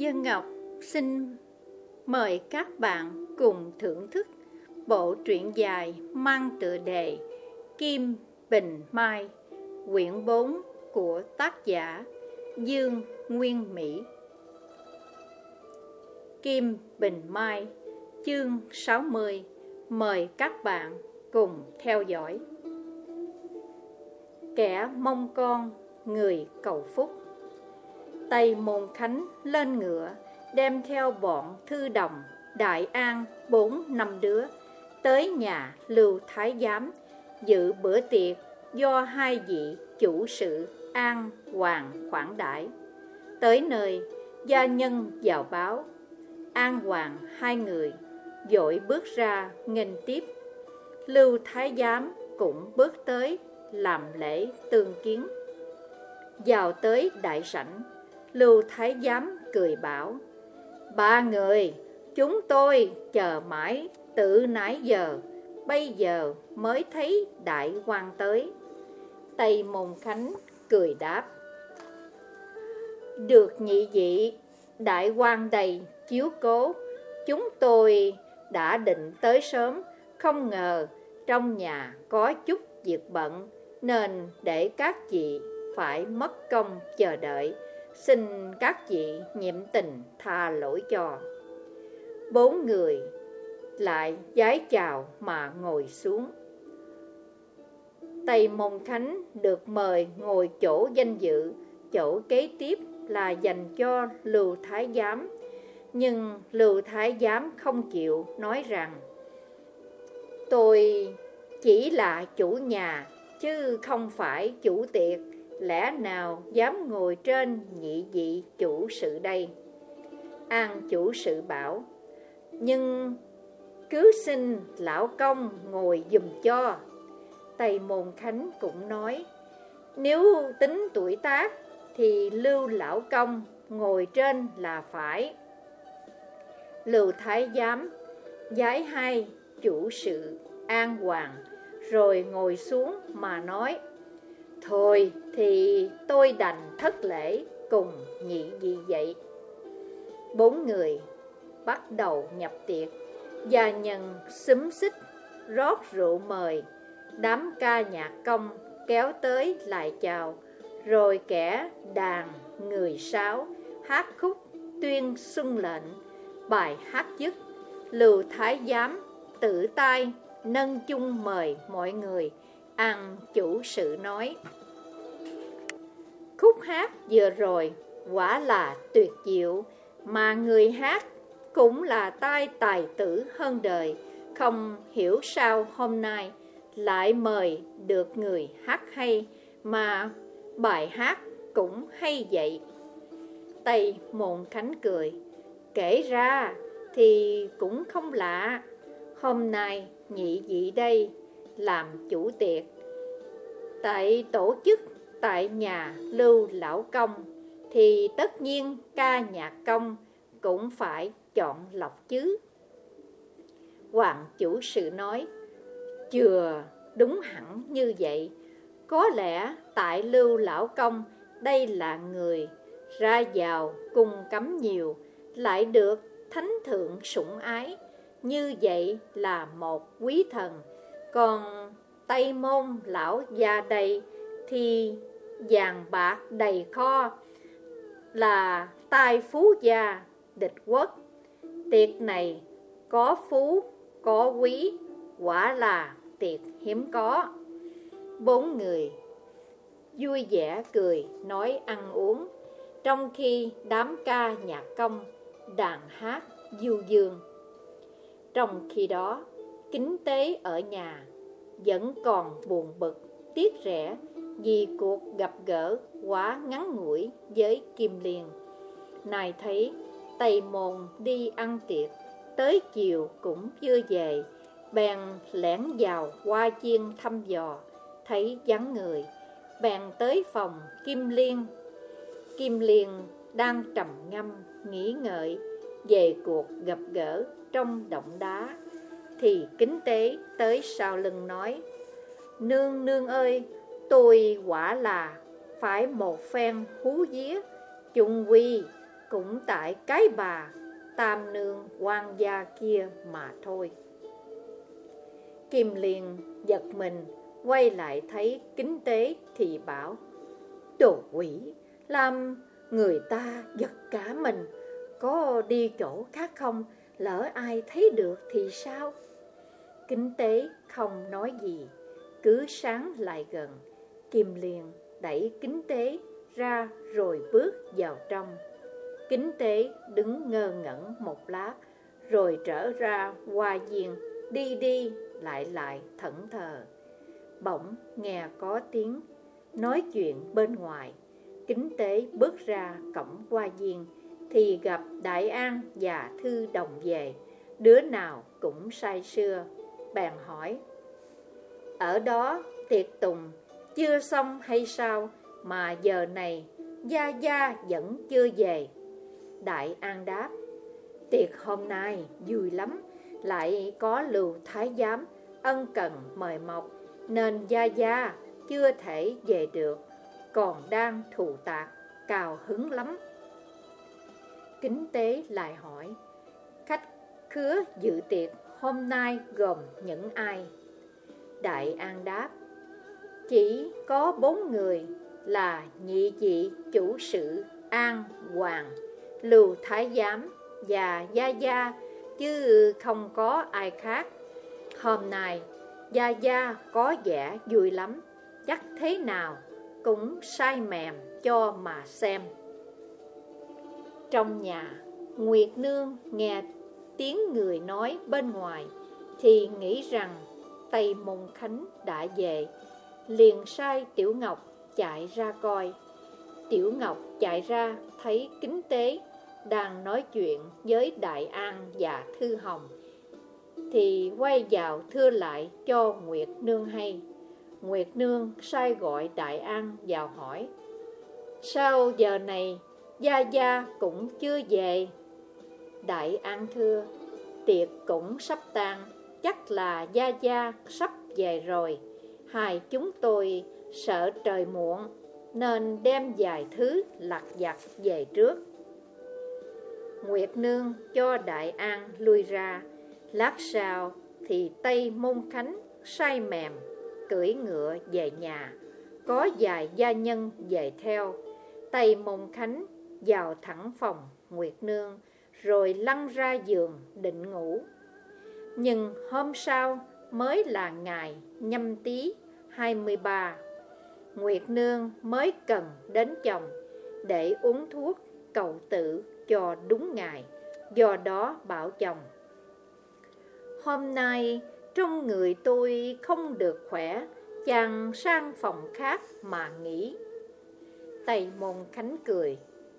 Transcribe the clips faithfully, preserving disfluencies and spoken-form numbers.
Dân Ngọc xin mời các bạn cùng thưởng thức bộ truyện dài mang tựa đề Kim Bình Mai, quyển bốn của tác giả Dương Nguyên Mỹ. Kim Bình Mai, chương sáu mươi. Mời các bạn cùng theo dõi. Kẻ mong con, người cầu phúc. Tây Môn Khánh lên ngựa, đem theo bọn thư đồng, Đại An bốn năm đứa, tới nhà Lưu Thái Giám, dự bữa tiệc do hai vị chủ sự An Hoàng khoản đãi. Tới nơi, gia nhân vào báo, An Hoàng hai người vội bước ra nghênh tiếp. Lưu Thái Giám cũng bước tới làm lễ tương kiến. Vào tới đại sảnh, Lưu Thái Giám cười bảo: Ba người, chúng tôi chờ mãi từ nãy giờ, bây giờ mới thấy đại quan tới. Tây Môn Khánh cười đáp: Được nhị vị đại quan đầy chiếu cố, chúng tôi đã định tới sớm, không ngờ trong nhà có chút việc bận, nên để các vị phải mất công chờ đợi, xin các vị nhiệm tình tha lỗi cho. Bốn người lại vái chào mà ngồi xuống. Tây Môn Khánh được mời ngồi chỗ danh dự, chỗ kế tiếp là dành cho Lưu Thái Giám. Nhưng Lưu Thái Giám không chịu, nói rằng: Tôi chỉ là chủ nhà, chứ không phải chủ tiệc, lẽ nào dám ngồi trên nhị vị chủ sự đây? An chủ sự bảo: Nhưng cứ xin lão công ngồi giùm cho. Tây Môn Khánh cũng nói: Nếu tính tuổi tác thì Lưu lão công ngồi trên là phải. Lưu Thái Giám vái hai chủ sự An Hoàng, rồi ngồi xuống mà nói: Thôi thì tôi đành thất lễ cùng nhị vị vậy. Bốn người bắt đầu nhập tiệc. Gia nhân xúm xích rót rượu mời, đám ca nhạc công kéo tới lại chào, rồi kẻ đàn người sáo hát khúc tuyên xuân lệnh. Bài hát dứt, Lưu Thái Giám tự tay nâng chung mời mọi người. An chủ sự nói: Khúc hát vừa rồi quả là tuyệt diệu, mà người hát cũng là tai tài tử hơn đời. Không hiểu sao hôm nay lại mời được người hát hay, mà bài hát cũng hay vậy. Tây Môn Khánh cười: Kể ra thì cũng không lạ. Hôm nay nhị vị đây làm chủ tiệc, tại tổ chức tại nhà Lưu lão công, thì tất nhiên ca nhạc công cũng phải chọn lọc chứ. Hoàng chủ sự nói: Chưa đúng hẳn như vậy. Có lẽ tại Lưu lão công đây là người ra vào cung cấm nhiều, lại được thánh thượng sủng ái, như vậy là một quý thần. Còn Tây Môn lão già đây thì vàng bạc đầy kho, là tài phú gia địch quốc. Tiệc này có phú có quý, quả là tiệc hiếm có. Bốn người vui vẻ cười nói ăn uống, trong khi đám ca nhạc công đàn hát du dương. Trong khi đó, Kính Tế ở nhà vẫn còn buồn bực tiếc rẻ vì cuộc gặp gỡ quá ngắn ngủi với Kim Liên. Này thấy Tây Môn đi ăn tiệc, tới chiều cũng chưa về, bèn lẻn vào qua chiên thăm dò, thấy vắng người, bèn tới phòng Kim Liên. Kim Liên đang trầm ngâm nghĩ ngợi về cuộc gặp gỡ trong động đá, thì Kính Tế tới sau lưng nói: Nương nương ơi, tôi quả là phải một phen hú vía, chung quy cũng tại cái bà Tam Nương quan gia kia mà thôi. Kim Liên giật mình, quay lại thấy Kính Tế thì bảo: Đồ quỷ, làm người ta giật cả mình. Có đi chỗ khác không? Lỡ ai thấy được thì sao? Kính Tế không nói gì, cứ sáng lại gần. Kim Liên đẩy Kính Tế ra rồi bước vào trong. Kính Tế đứng ngơ ngẩn một lát, rồi trở ra hoa viên, đi đi lại lại thẫn thờ. Bỗng nghe có tiếng nói chuyện bên ngoài. Kính Tế bước ra cổng hoa viên thì gặp Đại An và Thư Đồng về, đứa nào cũng say sưa. Bèn hỏi: Ở đó tiệc tùng chưa xong hay sao mà giờ này Gia Gia vẫn chưa về? Đại An đáp: Tiệc hôm nay vui lắm, lại có Lưu Thái Giám ân cần mời mọc, nên Gia Gia chưa thể về được, còn đang thù tạc, cào hứng lắm. Kính Tế lại hỏi: Khách khứa dự tiệc hôm nay gồm những ai? Đại An đáp: Chỉ có bốn người, là nhị vị chủ sự An Hoàng, Lưu Thái Giám và Gia Gia, chứ không có ai khác. Hôm nay Gia Gia có vẻ vui lắm, chắc thế nào cũng say mềm cho mà xem. Trong nhà, Nguyệt Nương nghe tiếng người nói bên ngoài thì nghĩ rằng Tây Môn Khánh đã về, liền sai Tiểu Ngọc chạy ra coi. Tiểu Ngọc chạy ra thấy Kính Tế đang nói chuyện với Đại An và Thư Hồng, thì quay vào thưa lại cho Nguyệt Nương hay. Nguyệt Nương sai gọi Đại An vào hỏi: Sao giờ này Gia Gia cũng chưa về? Đại An thưa: Tiệc cũng sắp tan, chắc là Gia Gia sắp về rồi. Hai chúng tôi sợ trời muộn, nên đem vài thứ lặt vặt về trước. Nguyệt Nương cho Đại An lui ra. Lát sau thì Tây Môn Khánh say mềm cưỡi ngựa về nhà, có vài gia nhân về theo. Tây Môn Khánh vào thẳng phòng Nguyệt Nương, rồi lăn ra giường định ngủ. Nhưng hôm sau mới là ngày Nhâm Tý hai mươi ba, Nguyệt Nương mới cần đến chồng để uống thuốc cầu tự cho đúng ngày. Do đó bảo chồng: Hôm nay trong người tôi không được khỏe, chàng sang phòng khác mà nghỉ. Tây Môn Khánh cười: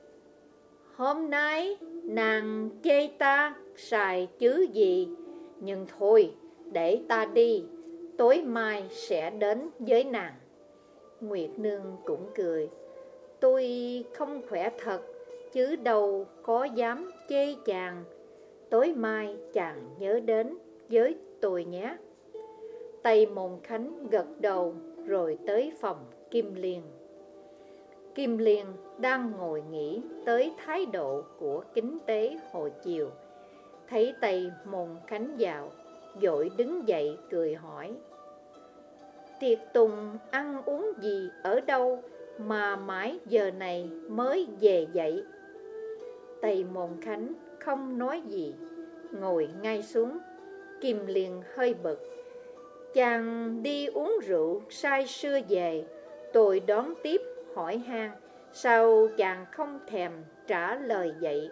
Hôm nay nàng chê ta xài chứ gì, nhưng thôi để ta đi, tối mai sẽ đến với nàng. Nguyệt Nương cũng cười: Tôi không khỏe thật, chứ đâu có dám chê chàng. Tối mai chàng nhớ đến với tôi nhé. Tây Môn Khánh gật đầu rồi tới phòng Kim Liên. Kim Liên đang ngồi nghĩ tới thái độ của Kính Tế hồi chiều, thấy Tây Môn Khánh vào, vội đứng dậy cười hỏi: Tiệc tùng ăn uống gì ở đâu mà mãi giờ này mới về vậy? Tây Môn Khánh không nói gì, ngồi ngay xuống. Kim Liên hơi bực: Chàng đi uống rượu say sưa về, tôi đón tiếp hỏi han, sao chàng không thèm trả lời vậy?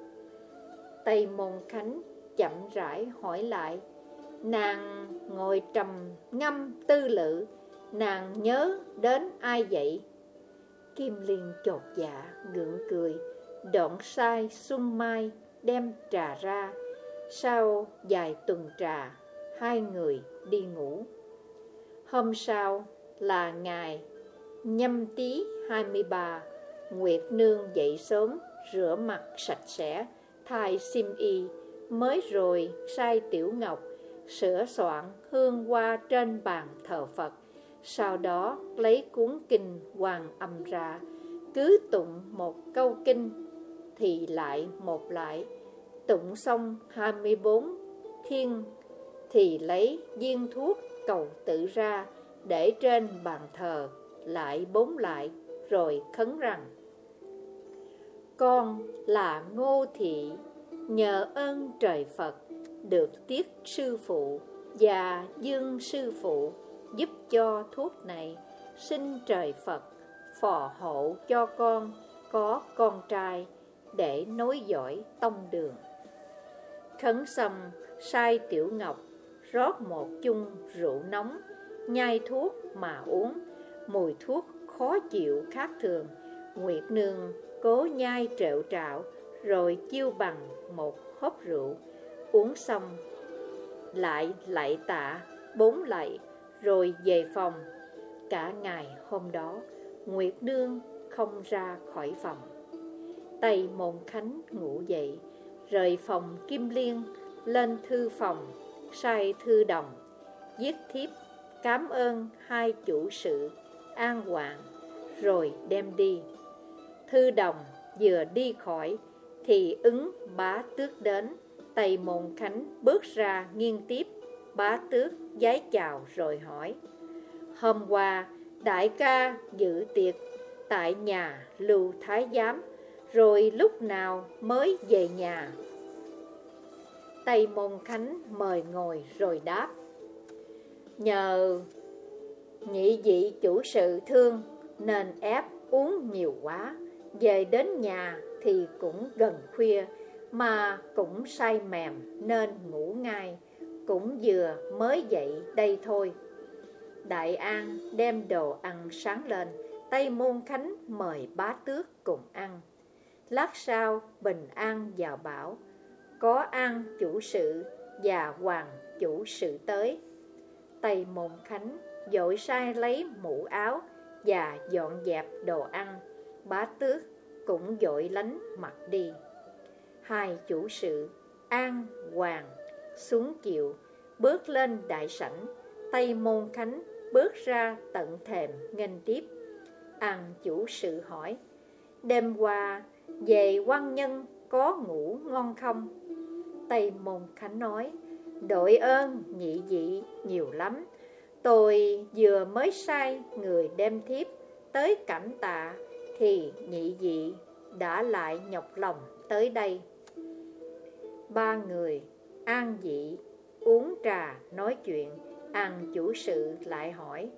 Tây Môn Khánh chậm rãi hỏi lại. Nàng ngồi trầm ngâm tư lự, nàng nhớ đến ai vậy? Kim Liên chột dạ gượng cười, đoạn sai Xuân Mai đem trà ra. Sau vài tuần trà, hai người đi ngủ. Hôm sau là ngày Nhâm Tý hai mươi ba, Nguyệt Nương dậy sớm, rửa mặt sạch sẽ, thay xiêm y, mới rồi sai Tiểu Ngọc sửa soạn hương hoa trên bàn thờ Phật. Sau đó lấy cuốn kinh Hoàng Âm ra, cứ tụng một câu kinh thì lại một lại. Tụng xong hai mươi bốn thiên thì lấy viên thuốc cầu tự ra, để trên bàn thờ, lại bốn lại, rồi khấn rằng: con là Ngô Thị, nhờ ơn trời Phật, được Tiết sư phụ và Dương sư phụ giúp cho thuốc này. Xin trời Phật phò hộ cho con có con trai, để nối dõi tông đường. Khấn xong, sai Tiểu Ngọc rót một chung rượu nóng, nhai thuốc mà uống. Mùi thuốc khó chịu khác thường. Nguyệt Nương cố nhai trệu trạo, rồi chiêu bằng một hớp rượu. Uống xong lại lạy tạ bốn lạy, rồi về phòng. Cả ngày hôm đó, Nguyệt Nương không ra khỏi phòng. Tây Môn Khánh ngủ dậy, rời phòng Kim Liên, lên thư phòng, sai Thư Đồng viết thiếp cảm ơn hai chủ sự An Hoàng, rồi đem đi. Thư Đồng vừa đi khỏi thì ứng Bá Tước đến. Tây Môn Khánh bước ra nghiêng tiếp. Bá Tước vái chào rồi hỏi: hôm qua đại ca dự tiệc tại nhà Lưu Thái Giám, rồi lúc nào mới về nhà? Tây Môn Khánh mời ngồi rồi đáp: nhờ nhị vị chủ sự thương, nên ép uống nhiều quá. Về đến nhà thì cũng gần khuya, mà cũng say mềm nên ngủ ngay. Cũng vừa mới dậy đây thôi. Đại An đem đồ ăn sáng lên. Tây Môn Khánh mời Bá Tước cùng ăn. Lát sau Bình An vào bảo: có An chủ sự và Hoàng chủ sự tới. Tây Môn Khánh vội sai lấy mũ áo và dọn dẹp đồ ăn. Bá Tước cũng vội lánh mặt đi. Hai chủ sự An, Hoàng xuống kiệu, bước lên đại sảnh. Tây Môn Khánh bước ra tận thềm nghênh tiếp. An chủ sự hỏi: đêm qua về quan nhân có ngủ ngon không? Tây Môn Khánh nói: đội ơn nhị vị nhiều lắm. Tôi vừa mới sai người đem thiếp tới cảm tạ, thì nhị vị đã lại nhọc lòng tới đây. Ba người an vị uống trà nói chuyện. An chủ sự lại hỏi: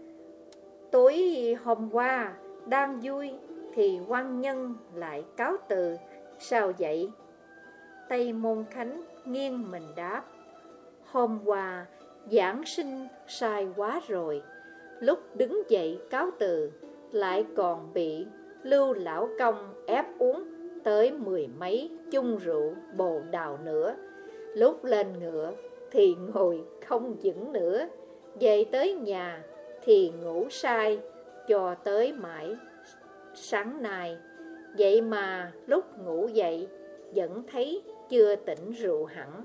tối hôm qua đang vui thì quan nhân lại cáo từ, sao vậy? Tây Môn Khánh nghiêng mình đáp: hôm qua giảng sinh sai quá rồi. Lúc đứng dậy cáo từ, lại còn bị Lưu Lão Công ép uống tới mười mấy chung rượu bồ đào nữa. Lúc lên ngựa thì ngồi không vững nữa. Về tới nhà thì ngủ say cho tới mãi sáng nay. Vậy mà lúc ngủ dậy vẫn thấy chưa tỉnh rượu hẳn.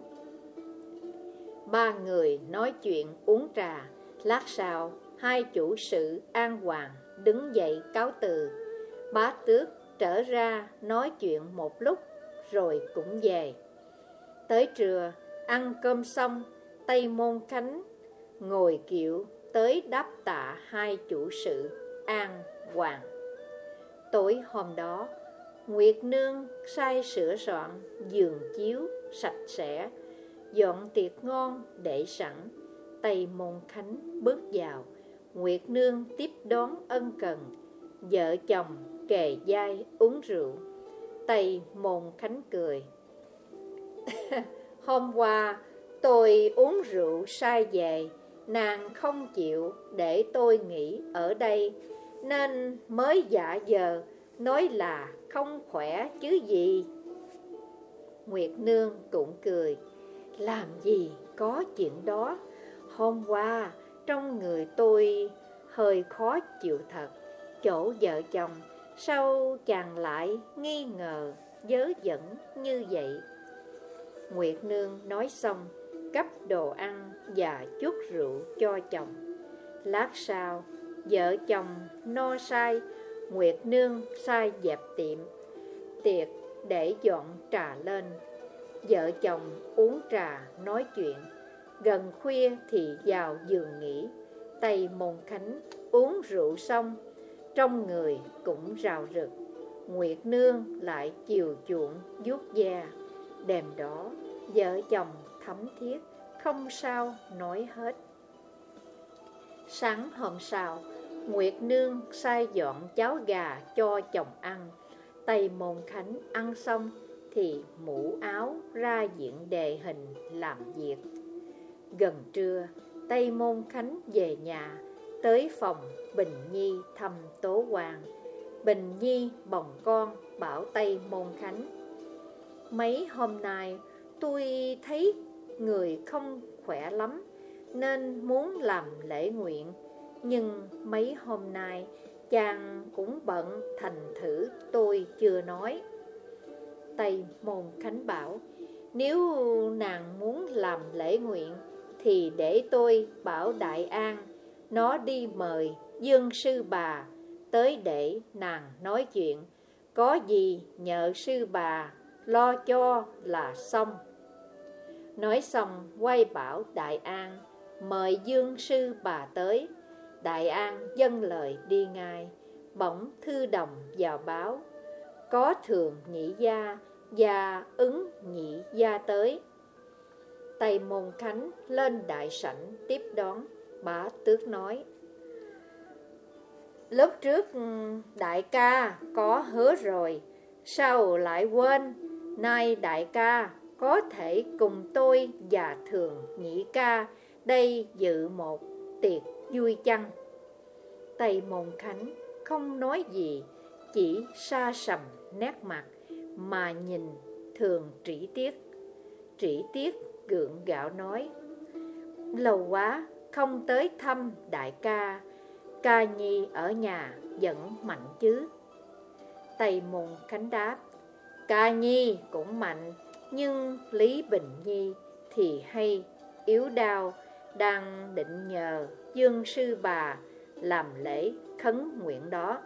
Ba người nói chuyện uống trà. Lát sau hai chủ sự An Hoàng đứng dậy cáo từ. Bá Tước trở ra nói chuyện một lúc rồi cũng về. Tới trưa ăn cơm xong, Tây Môn Khánh ngồi kiệu tới đáp tạ hai chủ sự An Hoàng. Tối hôm đó, Nguyệt Nương sai sửa soạn giường chiếu sạch sẽ, dọn tiệc ngon để sẵn. Tây Môn Khánh bước vào. Nguyệt Nương tiếp đón ân cần. Vợ chồng kề vai uống rượu. Tây Môn Khánh cười: hôm qua tôi uống rượu say về, nàng không chịu để tôi nghỉ ở đây, nên mới giả vờ nói là không khỏe chứ gì. Nguyệt Nương cũng cười: làm gì có chuyện đó. Hôm qua trong người tôi hơi khó chịu thật. Chỗ vợ chồng sao chàng lại nghi ngờ vớ vẩn như vậy? Nguyệt Nương nói xong, gắp đồ ăn và chút rượu cho chồng. Lát sau vợ chồng no say, Nguyệt Nương sai dẹp tiệm. Tiệc để dọn trà lên. Vợ chồng uống trà nói chuyện. Gần khuya thì vào giường nghỉ. Tây Môn Khánh uống rượu xong, trong người cũng rào rực. Nguyệt Nương lại chiều chuộng vuốt da. Đêm đó vợ chồng thấm thiết, không sao nói hết. Sáng hôm sau, Nguyệt Nương sai dọn cháo gà cho chồng ăn. Tây Môn Khánh ăn xong thì mũ áo ra diện đề hình làm việc. Gần trưa, Tây Môn Khánh về nhà, tới phòng Bình Nhi thăm Tố Hoàng. Bình Nhi bồng con bảo Tây Môn Khánh: mấy hôm nay tôi thấy người không khỏe lắm, nên muốn làm lễ nguyện. Nhưng mấy hôm nay chàng cũng bận, thành thử tôi chưa nói. Tây Môn Khánh bảo: nếu nàng muốn làm lễ nguyện thì để tôi bảo Đại An nó đi mời Dương sư bà tới để nàng nói chuyện. Có gì nhờ sư bà lo cho là xong. Nói xong quay bảo Đại An mời Dương sư bà tới. Đại An dâng lời đi ngay. Bỗng thư đồng vào báo: có thường nhị gia và ứng nhị gia tới. Tây Môn Khánh lên đại sảnh tiếp đón. Bá Tước nói: lúc trước đại ca có hứa rồi, sao lại quên? Nay đại ca có thể cùng tôi và thường nhị ca đây dự một tiệc vui chăng? Tây Môn Khánh không nói gì, chỉ sa sầm nét mặt mà nhìn thường Trĩ Tiết. Trĩ Tiết gượng gạo nói: lâu quá không tới thăm đại ca, ca nhi ở nhà vẫn mạnh chứ? Tây Môn Khánh đáp: ca nhi cũng mạnh, nhưng Lý Bình Nhi thì hay yếu đau, đang định nhờ Dương sư bà làm lễ khấn nguyện đó.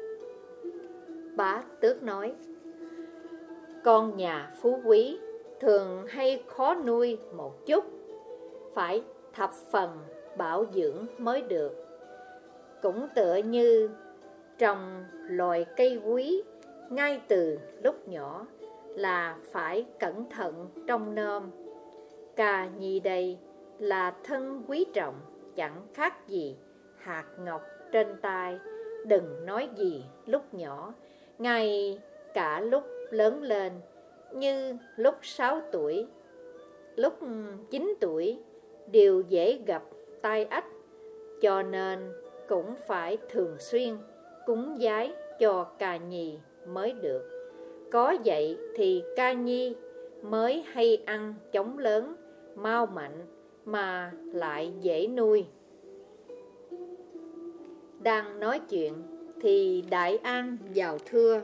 Bá Tước nói: con nhà phú quý thường hay khó nuôi một chút, phải thập phần bảo dưỡng mới được. Cũng tựa như trồng loài cây quý, ngay từ lúc nhỏ là phải cẩn thận trông nom. Ca nhi đây là thân quý trọng, chẳng khác gì hạt ngọc trên tay. Đừng nói gì lúc nhỏ, ngay cả lúc lớn lên, như lúc sáu tuổi, lúc chín tuổi, đều dễ gặp tai ách. Cho nên cũng phải thường xuyên cúng vái cho ca nhi mới được. Có vậy thì ca nhi mới hay ăn chóng lớn, mau mạnh mà lại dễ nuôi. Đang nói chuyện thì Đại An vào thưa: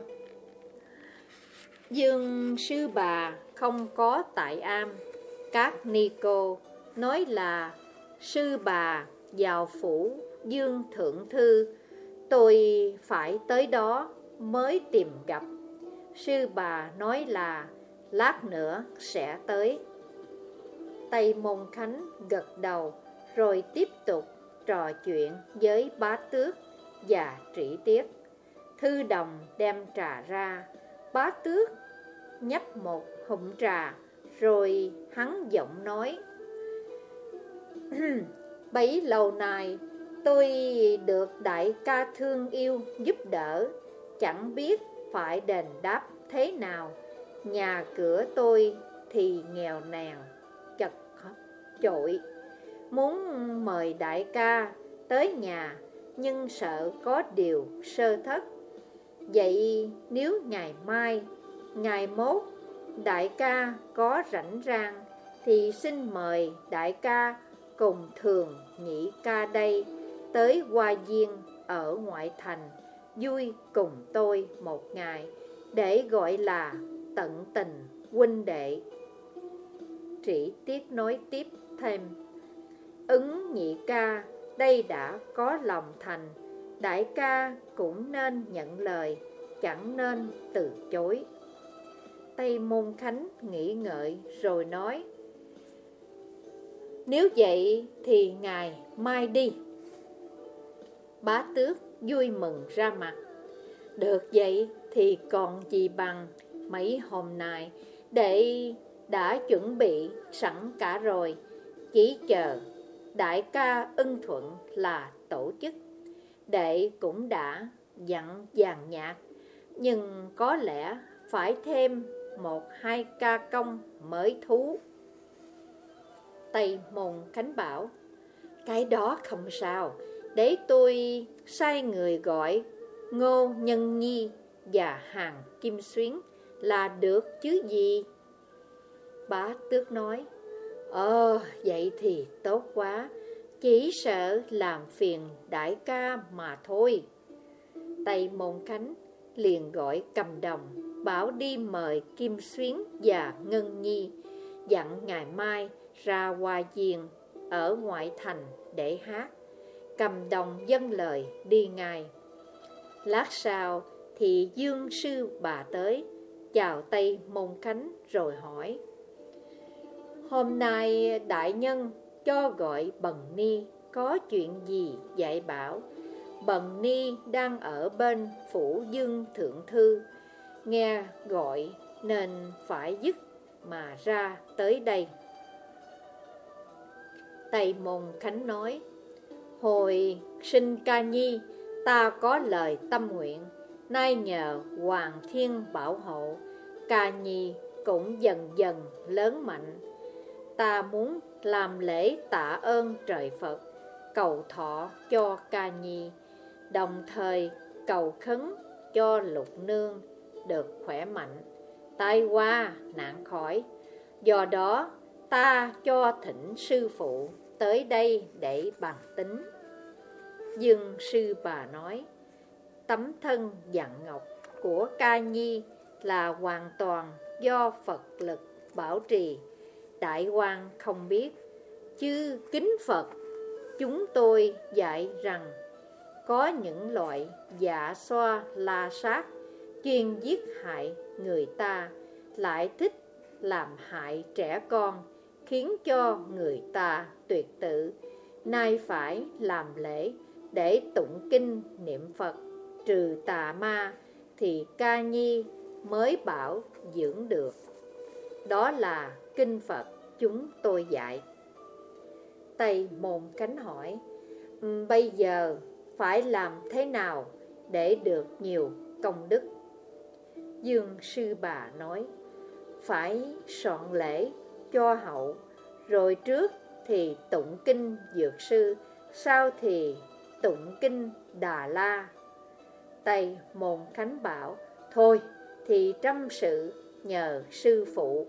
Dương sư bà không có tại am. Các ni cô nói là sư bà vào phủ Dương thượng thư, tôi phải tới đó mới tìm gặp. Sư bà nói là lát nữa sẽ tới. Tây Môn Khánh gật đầu, rồi tiếp tục trò chuyện với Bá Tước và Trĩ Tiết. Thư đồng đem trà ra. Bá Tước nhấp một hụm trà, rồi hắn giọng nói: bấy lâu nay tôi được đại ca thương yêu giúp đỡ, chẳng biết phải đền đáp thế nào. Nhà cửa tôi thì nghèo nàn chật chội, muốn mời đại ca tới nhà, nhưng sợ có điều sơ thất. Vậy nếu ngày mai, ngày mốt đại ca có rảnh rang, thì xin mời đại ca cùng thường nhị ca đây tới Hoa Viên ở ngoại thành, vui cùng tôi một ngày, để gọi là tận tình huynh đệ. Trĩ Tiết nói tiếp thêm: ứng nhị ca đây đã có lòng thành, đại ca cũng nên nhận lời, chẳng nên từ chối. Tây Môn Khánh nghĩ ngợi rồi nói: Nếu vậy thì ngài mai đi. Bá Tước vui mừng ra mặt: Được vậy thì còn gì bằng, mấy hôm nay đệ đã chuẩn bị sẵn cả rồi, chỉ chờ đại ca ưng thuận là tổ chức. Đệ cũng đã dặn dàn nhạc, nhưng có lẽ phải thêm một hai ca công mới thú. Tây Môn Khánh bảo: Cái đó không sao, để tôi sai người gọi Ngô Nhân Nhi và Hàn Kim Xuyến là được chứ gì. Bá Tước nói: Ờ, vậy thì tốt quá, chỉ sợ làm phiền đại ca mà thôi. Tây Môn Khánh liền gọi Cầm Đồng bảo đi mời Kim Xuyến và Ngân Nhi, dặn ngày mai ra Hoa Diên ở ngoại thành để hát. Cầm Đồng dâng lời đi ngay. Lát sau thì Dương Sư Bà tới, chào Tây Môn Khánh rồi hỏi: Hôm nay đại nhân cho gọi Bần Ni có chuyện gì dạy bảo? Bần Ni đang ở bên phủ Dương Thượng Thư, nghe gọi nên phải dứt mà ra tới đây. Tây Môn Khánh nói: Hồi sinh Ca Nhi, ta có lời tâm nguyện, nay nhờ Hoàng Thiên bảo hộ, Ca Nhi cũng dần dần lớn mạnh. Ta muốn làm lễ tạ ơn trời Phật, cầu thọ cho Ca Nhi, đồng thời cầu khấn cho Lục Nương được khỏe mạnh, tai qua nạn khỏi. Do đó ta cho thỉnh sư phụ tới đây để bàn tính. Dương Sư Bà nói: Tấm thân dặn ngọc của Ca Nhi là hoàn toàn do Phật lực bảo trì. Đại quan không biết, chứ kính Phật chúng tôi dạy rằng có những loại dạ xoa la sát chuyên giết hại người ta, lại thích làm hại trẻ con, khiến cho người ta tuyệt tự. Nay phải làm lễ để tụng kinh niệm Phật trừ tà ma, thì Ca Nhi mới bảo dưỡng được. Đó là kinh Phật chúng tôi dạy. Tây Môn Khánh hỏi: Bây giờ phải làm thế nào để được nhiều công đức? Dương Sư Bà nói: Phải soạn lễ cho hậu, rồi trước thì tụng kinh Dược Sư, sau thì tụng kinh Đà La. Tây Môn Khánh bảo: Thôi thì trăm sự nhờ sư phụ.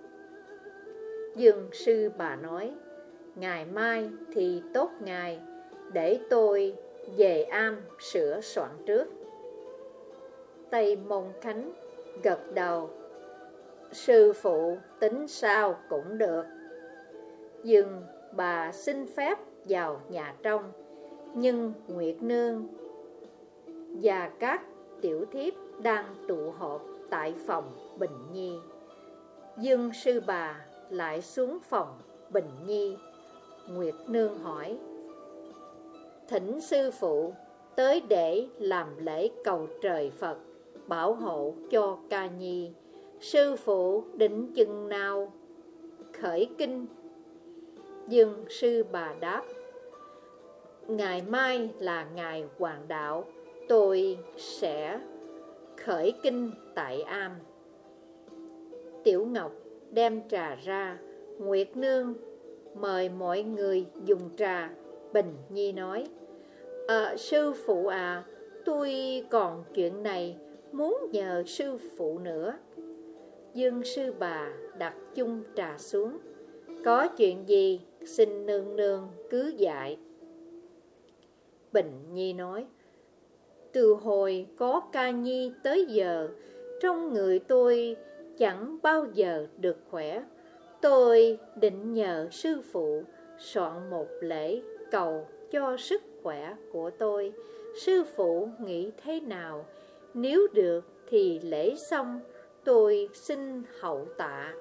Dương Sư Bà nói: Ngày mai thì tốt ngày, để tôi về am sửa soạn trước. Tây Môn Khánh gật đầu: Sư phụ tính sao cũng được. Dương Bà xin phép vào nhà trong, nhưng Nguyệt Nương và các tiểu thiếp đang tụ họp tại phòng Bình Nhi. Dương Sư Bà lại xuống phòng Bình Nhi. Nguyệt Nương hỏi: Thỉnh sư phụ tới để làm lễ cầu trời Phật bảo hộ cho Ca Nhi. Sư phụ định chừng nào khởi kinh? Dương Sư Bà đáp: Ngày mai là ngày hoàng đạo, tôi sẽ khởi kinh tại am. Tiểu Ngọc đem trà ra. Nguyệt Nương mời mọi người dùng trà. Bình Nhi nói: à, Sư phụ à, tôi còn chuyện này muốn nhờ sư phụ nữa. Dương Sư Bà đặt chung trà xuống: Có chuyện gì xin nương nương cứ dạy. Bình Nhi nói: Từ hồi có Ca Nhi tới giờ, trong người tôi chẳng bao giờ được khỏe. Tôi định nhờ sư phụ soạn một lễ cầu cho sức khỏe của tôi. Sư phụ nghĩ thế nào? Nếu được thì lễ xong tôi xin hậu tạ.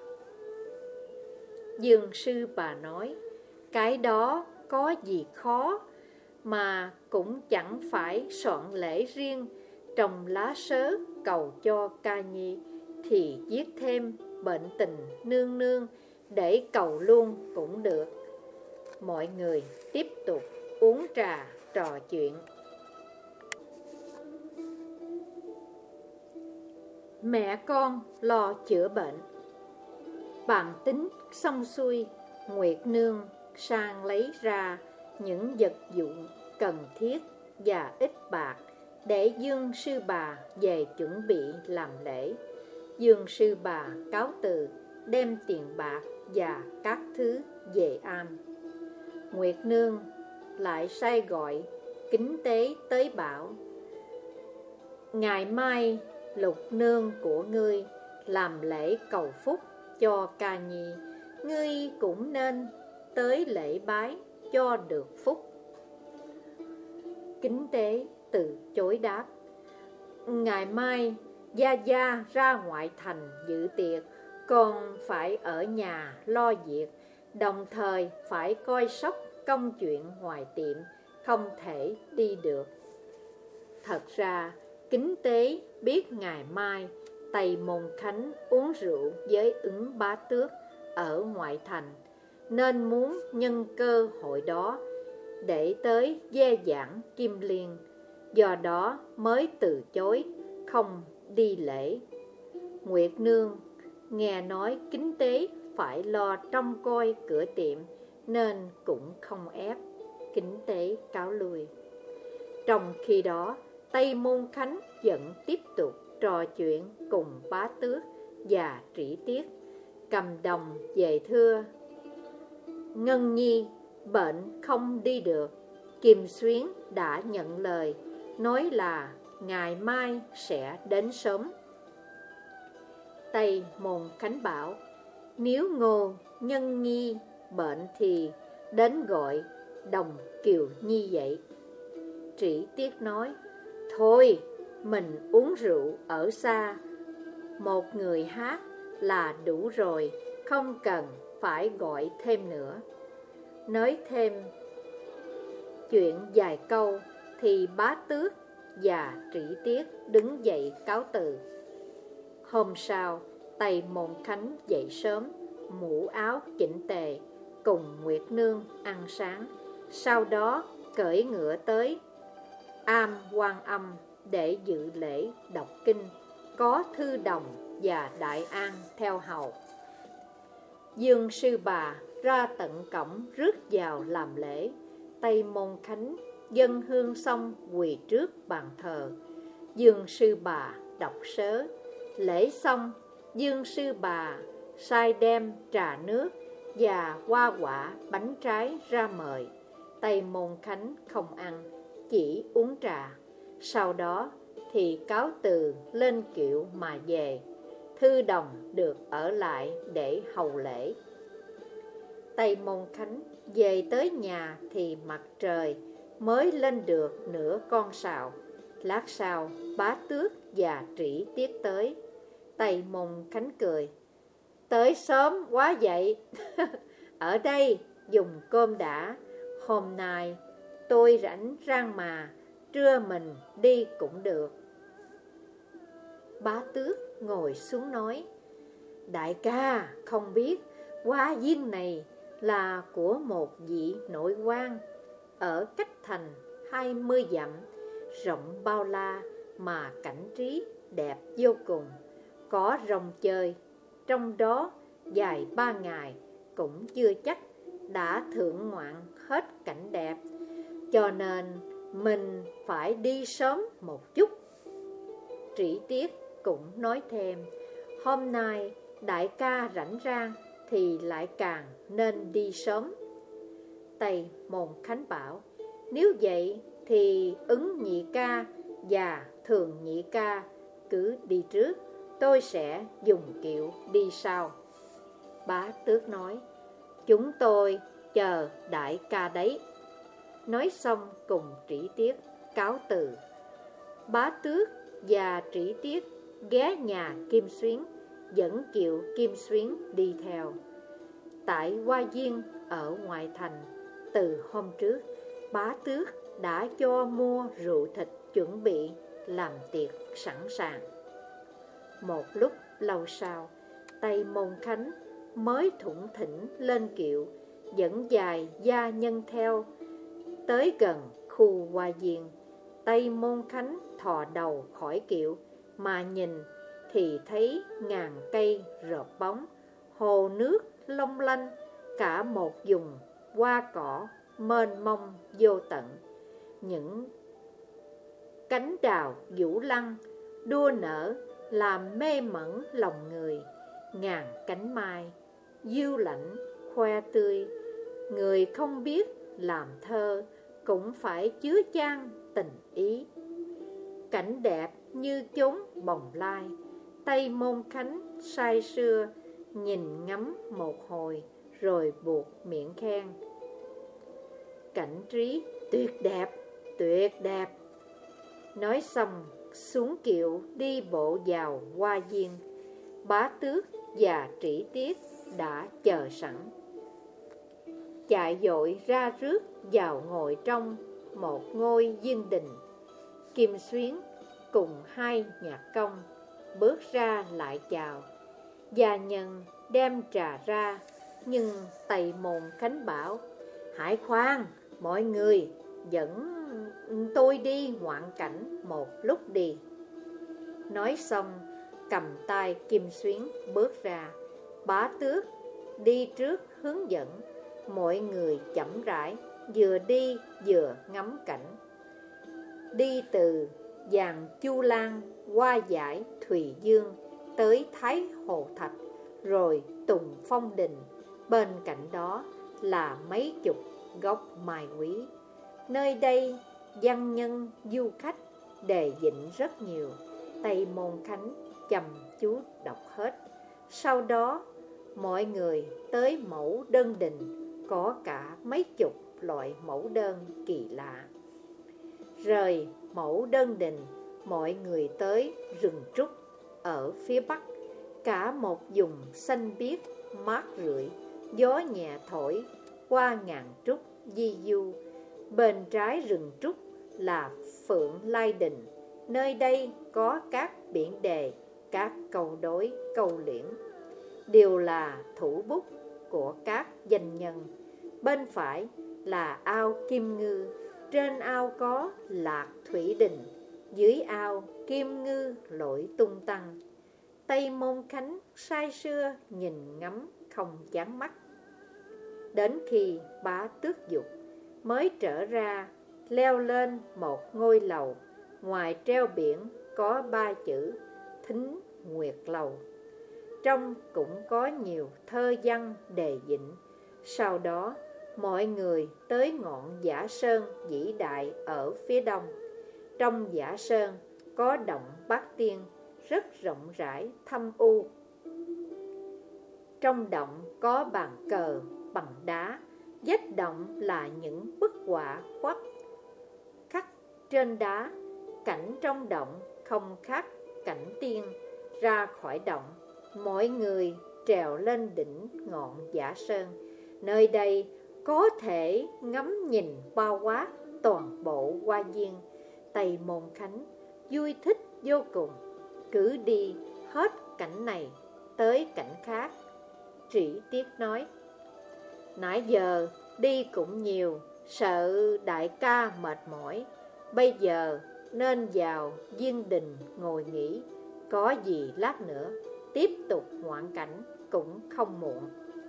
Dương sư bà nói, cái đó có gì khó, mà cũng chẳng phải soạn lễ riêng, trồng lá sớ cầu cho ca nhi, thì viết thêm bệnh tình nương nương để cầu luôn cũng được. Mọi người tiếp tục uống trà trò chuyện. Mẹ con lo chữa bệnh. Bàn tính xong xuôi, Nguyệt Nương sang lấy ra những vật dụng cần thiết và ít bạc để Dương sư bà về chuẩn bị làm lễ. Dương sư bà cáo từ, đem tiền bạc và các thứ về am. Nguyệt Nương lại sai gọi Kính Tế tới bảo, ngày mai Lục nương của ngươi làm lễ cầu phúc cho ca nhi, ngươi cũng nên tới lễ bái cho được phúc. Kính Tế từ chối đáp, ngày mai gia gia ra ngoại thành dự tiệc, còn phải ở nhà lo việc, đồng thời phải coi sóc công chuyện ngoài tiệm, không thể đi được. Thật ra Kính Tế biết ngày mai Tây Môn Khánh uống rượu với Ứng Bá Tước ở ngoại thành, nên muốn nhân cơ hội đó để tới dê giảng Kim Liên, do đó mới từ chối không đi lễ. Nguyệt Nương nghe nói Kính Tế phải lo trông coi cửa tiệm, nên cũng không ép. Kính Tế cáo lui. Trong khi đó, Tây Môn Khánh vẫn tiếp tục trò chuyện cùng Bá Tước và Trĩ Tiết. Cầm đồng về thưa, Ngân Nhi bệnh không đi được, Kim Xuyến đã nhận lời, nói là ngày mai sẽ đến sớm. Tây Môn Khánh bảo, nếu Ngô Nhân Nhi bệnh thì đến gọi Đồng Kiều Nhi vậy. Trĩ Tiết nói, thôi mình uống rượu ở xa, một người hát là đủ rồi, không cần phải gọi thêm nữa. Nói thêm chuyện vài câu thì Bá Tước và Trĩ Tiết đứng dậy cáo từ. Hôm sau, Tây Môn Khánh dậy sớm, mũ áo chỉnh tề, cùng Nguyệt Nương ăn sáng, sau đó cởi ngựa tới am Quan Âm để dự lễ đọc kinh, có Thư Đồng và Đại An theo hầu. Dương sư bà ra tận cổng rước vào làm lễ. Tây Môn Khánh dâng hương xong quỳ trước bàn thờ. Dương sư bà đọc sớ. Lễ xong, Dương sư bà sai đem trà nước và hoa quả bánh trái ra mời. Tây Môn Khánh không ăn, chỉ uống trà. Sau đó thì cáo từ lên kiệu mà về. Thư Đồng được ở lại để hầu lễ. Tây Môn Khánh về tới nhà thì mặt trời mới lên được nửa con sào. Lát sau, Bá Tước và Trĩ Tiết tới. Tây Môn Khánh cười, tới sớm quá vậy. Ở đây dùng cơm đã, hôm nay tôi rảnh rang mà, trưa mình đi cũng được. Bá Tước ngồi xuống nói, đại ca không biết hoa viên này là của một vị nội quan ở cách thành hai mươi dặm, rộng bao la mà cảnh trí đẹp vô cùng. Có rồng chơi, trong đó dài ba ngày cũng chưa chắc đã thưởng ngoạn hết cảnh đẹp, cho nên mình phải đi sớm một chút. Trĩ Tiết cũng nói thêm, hôm nay đại ca rảnh rang thì lại càng nên đi sớm. Tây Môn Khánh bảo, nếu vậy thì Ứng nhị ca và Thường nhị ca cứ đi trước, tôi sẽ dùng kiệu đi sau. Bá Tước nói, chúng tôi chờ đại ca đấy. Nói xong cùng Trĩ Tiết cáo từ. Bá Tước và Trĩ Tiết ghé nhà Kim Xuyến, dẫn Kiệu Kim Xuyến đi theo. Tại Hoa Viên ở ngoại thành, từ hôm trước, bá tước đã cho mua rượu thịt chuẩn bị làm tiệc sẵn sàng. Một lúc lâu sau, Tây Môn Khánh mới thủng thỉnh lên kiệu, dẫn dài gia nhân theo. Tới gần khu Hoa Viên, Tây Môn Khánh thò đầu khỏi kiệu, mà nhìn thì thấy ngàn cây rợp bóng, hồ nước long lanh, cả một vùng hoa cỏ mênh mông vô tận. Những cánh đào vũ lăng đua nở làm mê mẩn lòng người, ngàn cánh mai diêu lãnh khoe tươi. Người không biết làm thơ cũng phải chứa chan tình ý. Cảnh đẹp như chốn bồng lai, Tây Môn Khánh say sưa nhìn ngắm một hồi rồi buộc miệng khen: cảnh trí tuyệt đẹp, tuyệt đẹp. Nói xong xuống kiệu đi bộ vào Hoa Viên. Bá tước và Trĩ Tiết đã chờ sẵn, chạy vội ra rước vào ngồi trong một ngôi viên đình. Kim Xuyến cùng hai nhạc công bước ra lại chào. Gia nhân đem trà ra, nhưng Tây Môn Khánh bảo: hãy khoan, mọi người, dẫn tôi đi ngoạn cảnh một lúc đi. Nói xong cầm tay Kim Xuyến bước ra. Bá tước đi trước hướng dẫn, mọi người chậm rãi vừa đi vừa ngắm cảnh. Đi từ Giàng Chu Lan qua dải Thùy Dương tới Thái Hồ Thạch, rồi Tùng Phong Đình. Bên cạnh đó là mấy chục gốc mai quý. Nơi đây văn nhân du khách đề dịnh rất nhiều. Tây Môn Khánh chăm chú đọc hết. Sau đó mọi người tới mẫu đơn đình, có cả mấy chục loại mẫu đơn kỳ lạ. Rời mẫu đơn đình, mọi người tới rừng trúc ở phía bắc, cả một vùng xanh biếc mát rượi, gió nhẹ thổi qua ngàn trúc di du. Bên trái rừng trúc là Phượng Lai Đình. Nơi đây có các biển đề, các câu đối, câu liễn, đều là thủ bút của các danh nhân. Bên phải là ao Kim Ngư. Trên ao có Lạc Thủy Đình, dưới ao Kim Ngư lội tung tăng. Tây Môn Khánh say sưa nhìn ngắm không chán mắt. Đến khi bá tước dục mới trở ra, leo lên một ngôi lầu. Ngoài treo biển có ba chữ Thính Nguyệt Lầu. Trong cũng có nhiều thơ văn đề dịnh. Sau đó mọi người tới ngọn Giả Sơn vĩ đại ở phía đông. Trong Giả Sơn có động Bát Tiên rất rộng rãi thâm u. Trong động có bàn cờ bằng đá, vách động là những bức họa khoắt khắc trên đá. Cảnh trong động không khác cảnh tiên. Ra khỏi động, mọi người trèo lên đỉnh ngọn Giả Sơn. Nơi đây có thể ngắm nhìn bao quát toàn bộ Hoa Viên. Tây Môn Khánh vui thích vô cùng, cứ đi hết cảnh này tới cảnh khác. Trĩ Tiết nói: nãy giờ đi cũng nhiều, sợ đại ca mệt mỏi. Bây giờ nên vào viên đình ngồi nghỉ, có gì lát nữa tiếp tục ngoạn cảnh cũng không muộn.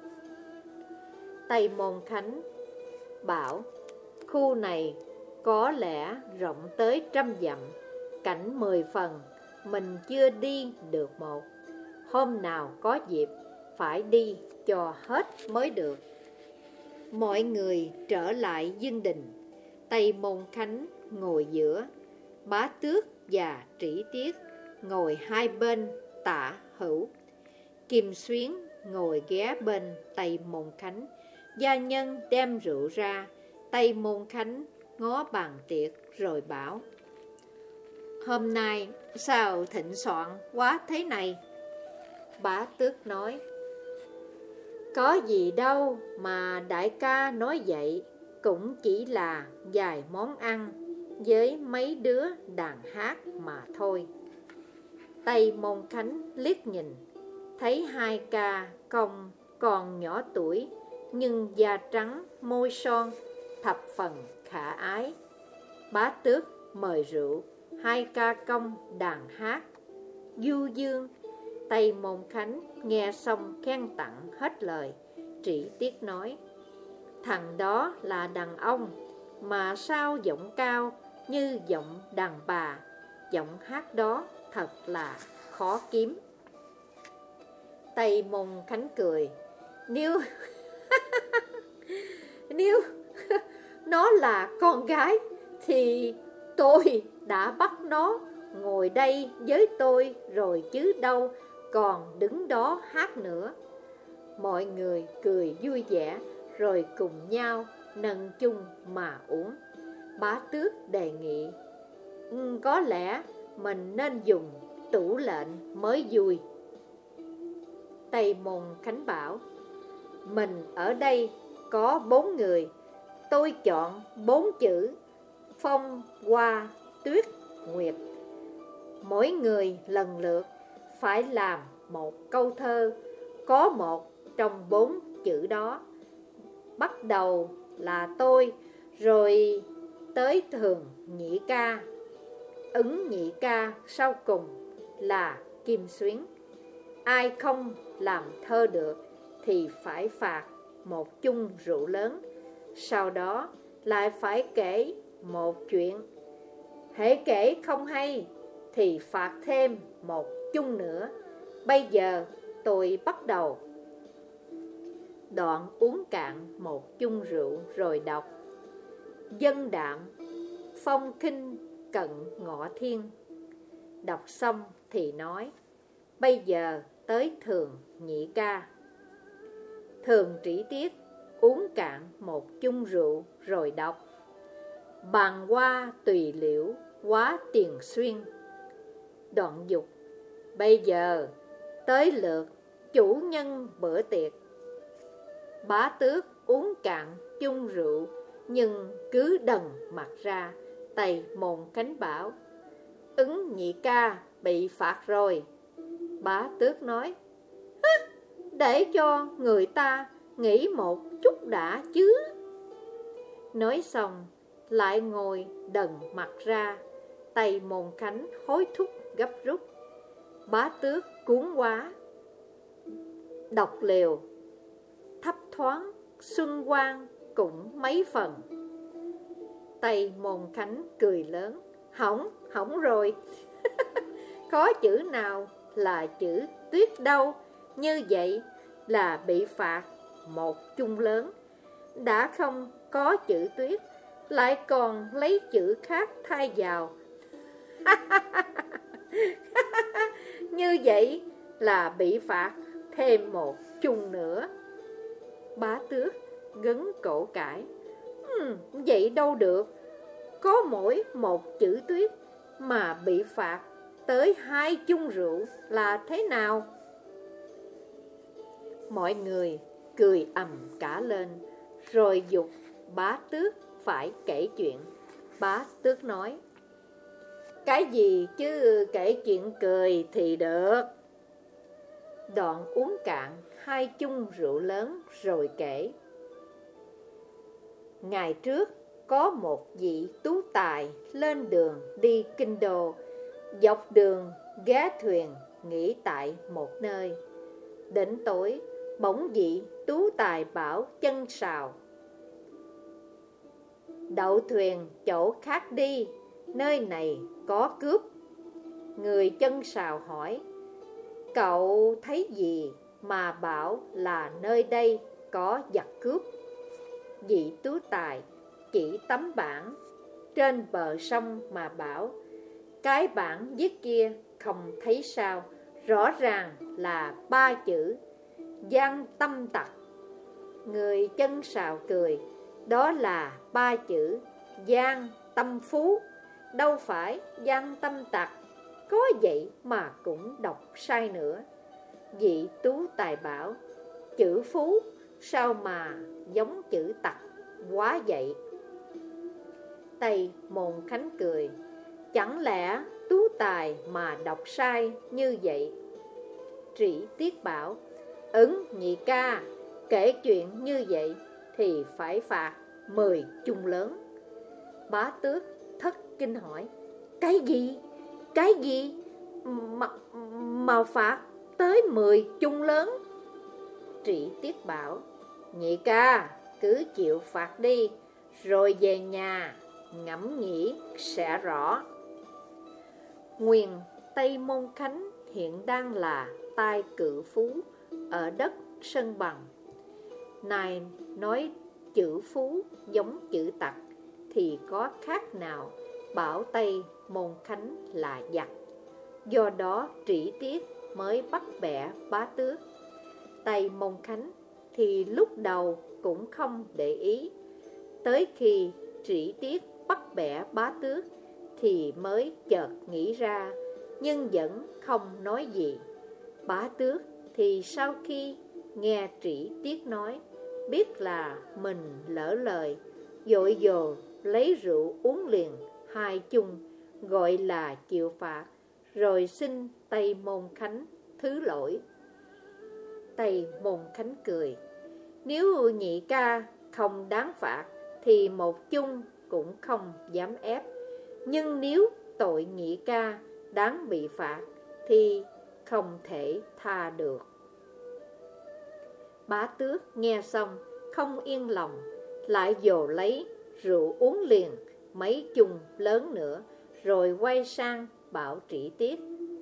Tây Môn Khánh bảo: khu này có lẽ rộng tới trăm dặm, cảnh mười phần, mình chưa đi được một. Hôm nào có dịp phải đi cho hết mới được. Mọi người trở lại viên đình. Tây Môn Khánh ngồi giữa, bá tước và Trĩ Tiết ngồi hai bên tả hữu. Kim Xuyến ngồi ghé bên Tây Môn Khánh. Gia nhân đem rượu ra. Tây Môn Khánh ngó bàn tiệc rồi bảo: Hôm nay sao thịnh soạn quá thế này? Bá Tước nói: Có gì đâu mà đại ca nói vậy, cũng chỉ là vài món ăn với mấy đứa đàn hát mà thôi. Tây Môn Khánh liếc nhìn, thấy hai ca công còn nhỏ tuổi, nhưng da trắng, môi son, thập phần khả ái. Bá Tước mời rượu, hai ca công đàn hát du dương. Tây Môn Khánh nghe xong khen tặng hết lời. Trĩ Tiết nói: Thằng đó là đàn ông, mà sao giọng cao như giọng đàn bà. Giọng hát đó thật là khó kiếm. Tây Môn Khánh cười: Nếu Nếu nó là con gái thì tôi đã bắt nó ngồi đây với tôi rồi chứ đâu còn đứng đó hát nữa. Mọi người cười vui vẻ rồi cùng nhau nâng chung mà uống. Bá Tước đề nghị: ừ, có lẽ mình nên dùng tủ lệnh mới vui. Tây Môn Khánh bảo: Mình ở đây có bốn người, tôi chọn bốn chữ Phong, Hoa, Tuyết, Nguyệt. Mỗi người lần lượt phải làm một câu thơ có một trong bốn chữ đó. Bắt đầu là tôi, rồi tới Thường Nhị Ca, Ứng Nhị Ca, sau cùng là Kim Xuyến. Ai không làm thơ được thì phải phạt một chung rượu lớn. Sau đó lại phải kể một chuyện. Hễ kể không hay thì phạt thêm một chung nữa. Bây giờ tôi bắt đầu. Đoạn uống cạn một chung rượu rồi đọc: Dân đạm, phong khinh cận ngọ thiên. Đọc xong thì nói: Bây giờ tới Thường Nhị Ca. Thường Trĩ Tiết uống cạn một chung rượu rồi đọc: Bàn hoa tùy liễu quá tiền xuyên. Đoạn dục: Bây giờ tới lượt chủ nhân bữa tiệc. Bá Tước uống cạn chung rượu nhưng cứ đần mặt ra. Tây Môn Khánh bảo: Ứng Nhị Ca bị phạt rồi. Bá Tước nói: Để cho người ta nghĩ một chút đã chứ. Nói xong lại ngồi đần mặt ra. Tây Môn Khánh hối thúc gấp rút. Bá Tước cuốn quá, đọc liều: Thấp thoáng xuân quang cũng mấy phần. Tây Môn Khánh cười lớn: Hỏng, hỏng rồi. Có chữ nào là chữ tuyết đâu. Như vậy là bị phạt một chung lớn. Đã không có chữ tuyết, lại còn lấy chữ khác thay vào. Như vậy là bị phạt thêm một chung nữa. Bá Tước gấn cổ cãi: ừ, Vậy đâu được. Có mỗi một chữ tuyết mà bị phạt tới hai chung rượu là thế nào? Mọi người cười ầm cả lên, rồi giục Bá Tước phải kể chuyện. Bá Tước nói: Cái gì chứ kể chuyện cười thì được. Đoạn uống cạn hai chung rượu lớn rồi kể: Ngày trước có một vị tú tài lên đường đi kinh đô. Dọc đường ghé thuyền nghỉ tại một nơi. Đến tối bỗng vị tú tài bảo chân sào: Đậu thuyền chỗ khác đi, nơi này có cướp. Người chân sào hỏi: Cậu thấy gì mà bảo là nơi đây có giặc cướp? Vị tú tài chỉ tấm bảng trên bờ sông mà bảo: Cái bảng viết kia không thấy sao, rõ ràng là ba chữ gian tâm tặc. Người chân sào cười: Đó là ba chữ gian tâm phú. đâu phải gian tâm tặc, có vậy mà cũng đọc sai nữa. Dị Tú Tài bảo, chữ phú sao mà giống chữ tặc quá vậy. Tây Môn Khánh cười, chẳng lẽ Tú Tài mà đọc sai như vậy? Trĩ Tiết bảo, ứng nhị ca, kể chuyện như vậy thì phải phạt mười chung lớn. Bá Tước thất kinh hỏi, cái gì? Cái gì? Mà, mà phạt tới mười chung lớn? Trĩ Tiết bảo, nhị ca cứ chịu phạt đi, rồi về nhà ngẫm nghĩ sẽ rõ. Nguyên Tây Môn Khánh hiện đang là tai cự phú ở đất Sơn Bằng. Này nói chữ phú giống chữ tặc thì có khác nào bảo Tây Môn Khánh là giặc. Do đó Trĩ Tiết mới bắt bẻ Bá Tước. Tây Môn Khánh thì lúc đầu cũng không để ý, tới khi Trĩ Tiết bắt bẻ Bá Tước thì mới chợt nghĩ ra, nhưng vẫn không nói gì. Bá Tước thì sau khi nghe Trĩ Tiết nói, biết là mình lỡ lời, vội vồ lấy rượu uống liền hai chung, gọi là chịu phạt, rồi xin Tây Môn Khánh thứ lỗi. Tây Môn Khánh cười, nếu nhị ca không đáng phạt thì một chung cũng không dám ép, nhưng nếu tội nhị ca đáng bị phạt thì không thể tha được. Bá Tước nghe xong không yên lòng, lại dồ lấy rượu uống liền mấy chung lớn nữa, rồi quay sang bảo Trĩ Tiết,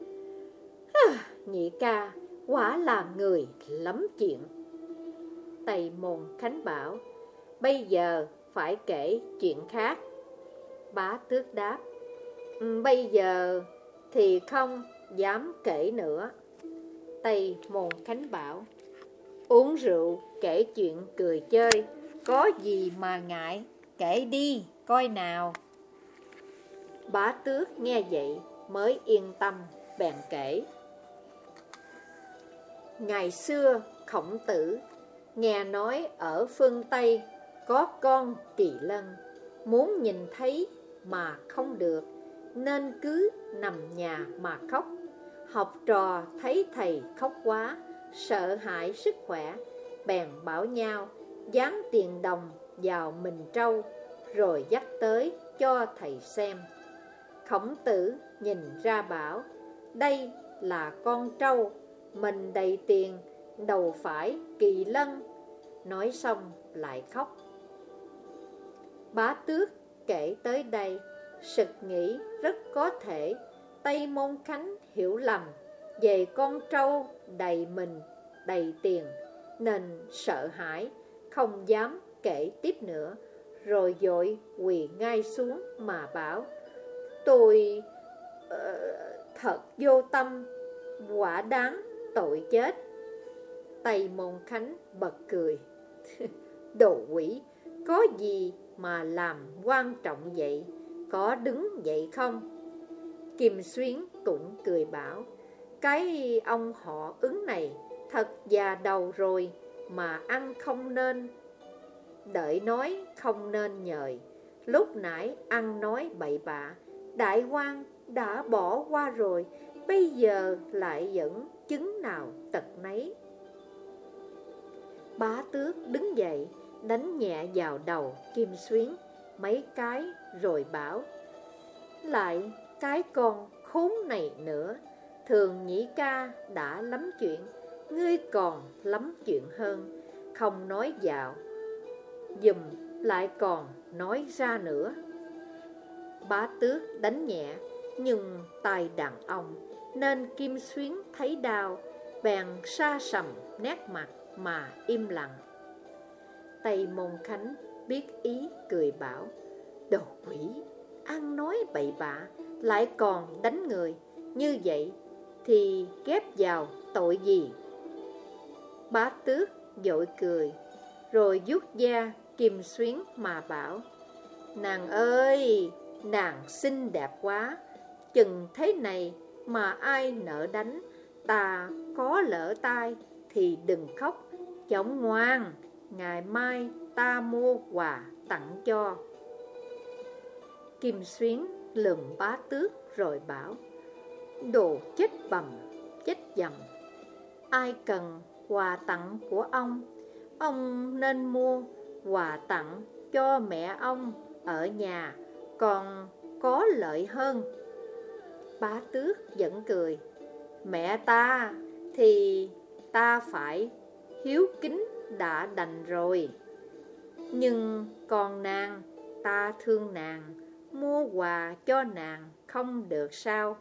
nhị ca quả là người lắm chuyện. Tây Môn Khánh bảo, bây giờ phải kể chuyện khác. Bá Tước đáp, bây giờ thì không dám kể nữa. Tây Môn Khánh bảo, uống rượu kể chuyện cười chơi, có gì mà ngại, kể đi coi nào. Bá Tước nghe vậy mới yên tâm, bèn kể. Ngày xưa Khổng Tử nghe nói ở phương Tây có con Kỳ Lân, muốn nhìn thấy mà không được, nên cứ nằm nhà mà khóc. Học trò thấy thầy khóc quá, sợ hãi sức khỏe, bèn bảo nhau dán tiền đồng vào mình trâu, rồi dắt tới cho thầy xem. Khổng Tử nhìn ra bảo, đây là con trâu, mình đầy tiền, đầu phải Kỳ Lân. Nói xong lại khóc. Bá Tước kể tới đây, sực nghĩ rất có thể Tây Môn Khánh hiểu lầm về con trâu đầy mình, đầy tiền, nên sợ hãi, không dám kể tiếp nữa, rồi vội quỳ ngay xuống mà bảo, tôi uh, thật vô tâm, quả đáng tội chết. Tây Môn Khánh bật cười, đồ quỷ, có gì mà làm quan trọng vậy, có đứng vậy không? Kim Xuyến cũng cười bảo, cái ông họ Ứng này thật già đầu rồi mà ăn không nên, đợi nói không nên nhời. Lúc nãy ăn nói bậy bạ, đại quan đã bỏ qua rồi, bây giờ lại vẫn chứng nào tật nấy. Bá Tước đứng dậy, đánh nhẹ vào đầu Kim Xuyến mấy cái, rồi bảo, lại cái con khốn này nữa, thường nhĩ ca đã lắm chuyện, ngươi còn lắm chuyện hơn, không nói dạo dùm lại còn nói ra nữa. Bá Tước đánh nhẹ, nhưng tay đàn ông nên Kim Xuyến thấy đau, bèn sa sầm nét mặt mà im lặng. Tây Môn Khánh biết ý cười bảo, đồ quỷ, ăn nói bậy bạ, lại còn đánh người, như vậy thì ghép vào tội gì? Bá Tước vội cười, rồi vuốt da Kim Xuyến mà bảo, nàng ơi, nàng xinh đẹp quá, chừng thế này mà ai nỡ đánh. Ta có lỡ tai thì đừng khóc, chống ngoan, ngày mai ta mua quà tặng cho. Kim Xuyến lườm Bá Tước rồi bảo: đồ chết bầm, chết dầm, ai cần quà tặng của ông, ông nên mua quà tặng cho mẹ ông ở nhà còn có lợi hơn. Bá Tước vẫn cười: mẹ ta thì ta phải hiếu kính đã đành rồi, nhưng còn nàng, ta thương nàng, mua quà cho nàng không được sao?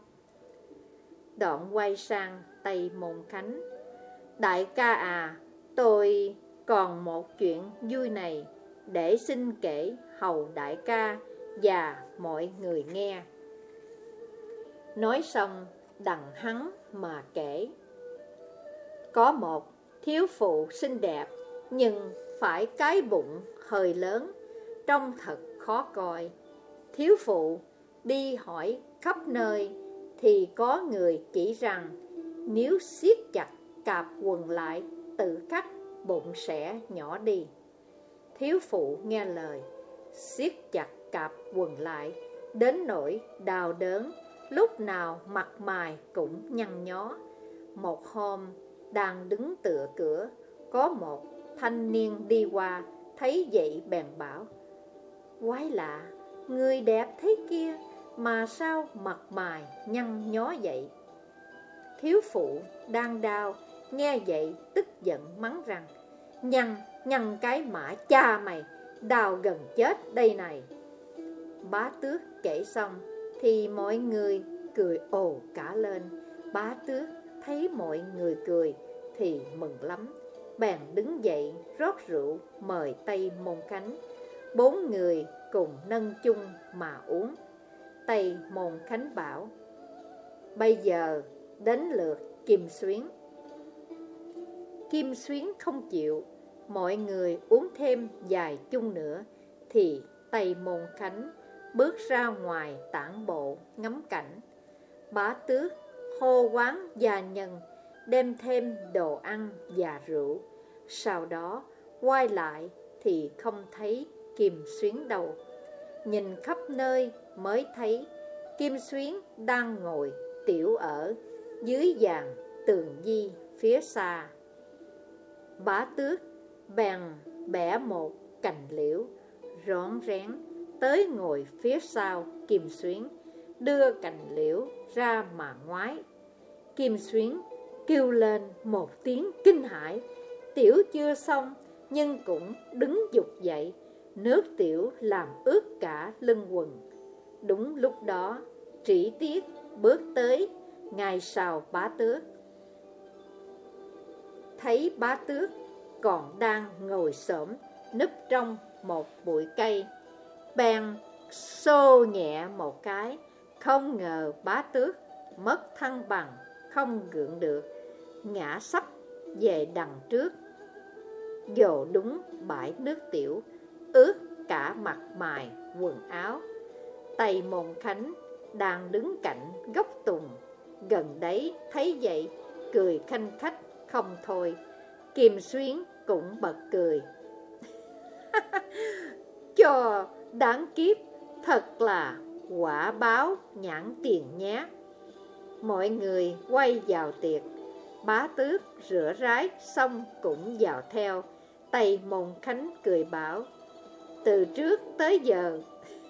Đoạn quay sang Tây Môn Khánh: đại ca à, tôi còn một chuyện vui này để xin kể hầu đại ca và mọi người nghe. Nói xong đặng hắn mà kể. Có một thiếu phụ xinh đẹp, nhưng phải cái bụng hơi lớn, trông thật khó coi. Thiếu phụ đi hỏi khắp nơi, thì có người chỉ rằng nếu siết chặt cạp quần lại, tự khắc bụng sẽ nhỏ đi. Thiếu phụ nghe lời, siết chặt cạp quần lại, đến nỗi đau đớn, lúc nào mặt mày cũng nhăn nhó. Một hôm đang đứng tựa cửa, có một thanh niên đi qua, thấy vậy bèn bảo: quái lạ, người đẹp thế kia mà sao mặt mày nhăn nhó vậy? Thiếu phụ đang đau, nghe vậy tức giận mắng rằng: nhăn, nhăn cái mã cha mày, đau gần chết đây này. Bá Tước kể xong thì mọi người cười ồ cả lên. Bá Tước thấy mọi người cười thì mừng lắm, bèn đứng dậy rót rượu mời Tây Môn Khánh. Bốn người cùng nâng chung mà uống. Tây Môn Khánh bảo: bây giờ đến lượt Kim Xuyến. Kim Xuyến không chịu. Mọi người uống thêm vài chung nữa thì Tây Môn Khánh bước ra ngoài tản bộ ngắm cảnh. Bá Tước hô quán gia nhân đem thêm đồ ăn và rượu. Sau đó quay lại thì không thấy Kim Xuyến đâu. Nhìn khắp nơi mới thấy Kim Xuyến đang ngồi tiểu ở dưới dàn tường vi phía xa. Bá Tước bèn bẻ một cành liễu, rón rén tới ngồi phía sau Kim Xuyến, đưa cành liễu ra mà ngoái. Kim Xuyến kêu lên một tiếng kinh hãi, tiểu chưa xong nhưng cũng đứng dục dậy, nước tiểu làm ướt cả lưng quần. Đúng lúc đó Trĩ Tiết bước tới ngay sau Bá Tước. Thấy Bá Tước còn đang ngồi xổm núp trong một bụi cây, bèn xô nhẹ một cái. Không ngờ Bá Tước mất thăng bằng, không gượng được, ngã sấp về đằng trước, dồ đúng bãi nước tiểu, ướt cả mặt mày quần áo. Tây Môn Khánh đang đứng cạnh gốc tùng gần đấy thấy vậy, cười khanh khách không thôi. Kim Xuyến cũng bật cười. Cho đáng kiếp, thật là quả báo nhãn tiền nhé. Mọi người quay vào tiệc. Bá Tước rửa rái xong cũng vào theo. Tây Môn Khánh cười bảo: từ trước tới giờ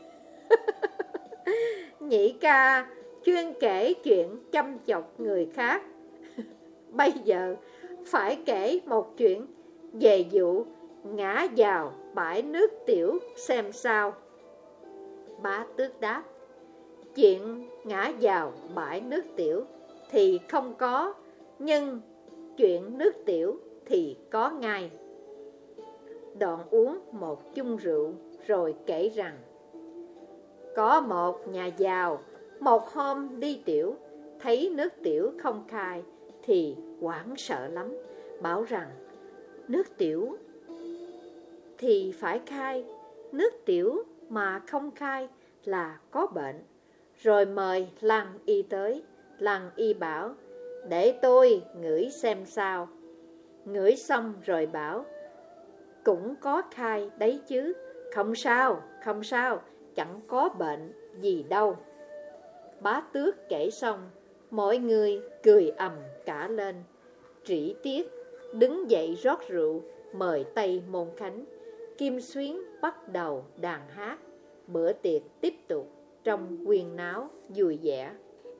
nhị ca chuyên kể chuyện chăm chọc người khác, bây giờ phải kể một chuyện về vụ ngã vào bãi nước tiểu xem sao. Bá Tước đáp: chuyện ngã vào bãi nước tiểu thì không có, nhưng chuyện nước tiểu thì có ngay. Đoạn uống một chung rượu rồi kể rằng: có một nhà giàu một hôm đi tiểu, thấy nước tiểu không khai thì hoảng sợ lắm, bảo rằng nước tiểu thì phải khai, nước tiểu mà không khai là có bệnh. Rồi mời Lăng Y tới. Lăng Y bảo: để tôi ngửi xem sao. Ngửi xong rồi bảo: cũng có khai đấy chứ. Không sao, không sao, chẳng có bệnh gì đâu. Bá Tước kể xong, mọi người cười ầm cả lên. Trĩ Tiết đứng dậy rót rượu, mời Tây Môn Khánh. Kim Xuyến bắt đầu đàn hát. Bữa tiệc tiếp tục trong huyên náo vui vẻ.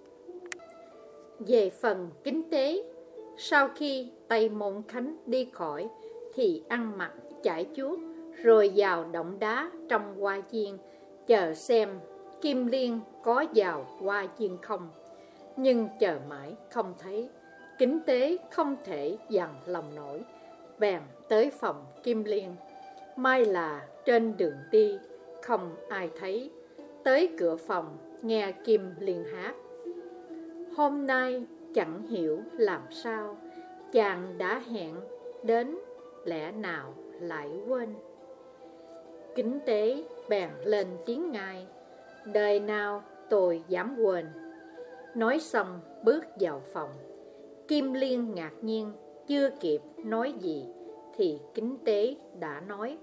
Về phần Kính Tế, sau khi Tây Môn Khánh đi khỏi thì ăn mặc chải chuốt, rồi vào động đá trong hoa viên, chờ xem Kim Liên có vào hoa viên không. Nhưng chờ mãi không thấy. Kính Tế không thể dằn lòng nổi, bèn tới phòng Kim Liên. May là trên đường đi không ai thấy. Tới cửa phòng nghe Kim Liên hát: hôm nay chẳng hiểu làm sao, chàng đã hẹn đến, lẽ nào lại quên. Kính Tế bèn lên tiếng ngay: đời nào tôi dám quên. Nói xong bước vào phòng. Kim Liên ngạc nhiên, chưa kịp nói gì thì Kính Tế đã nói: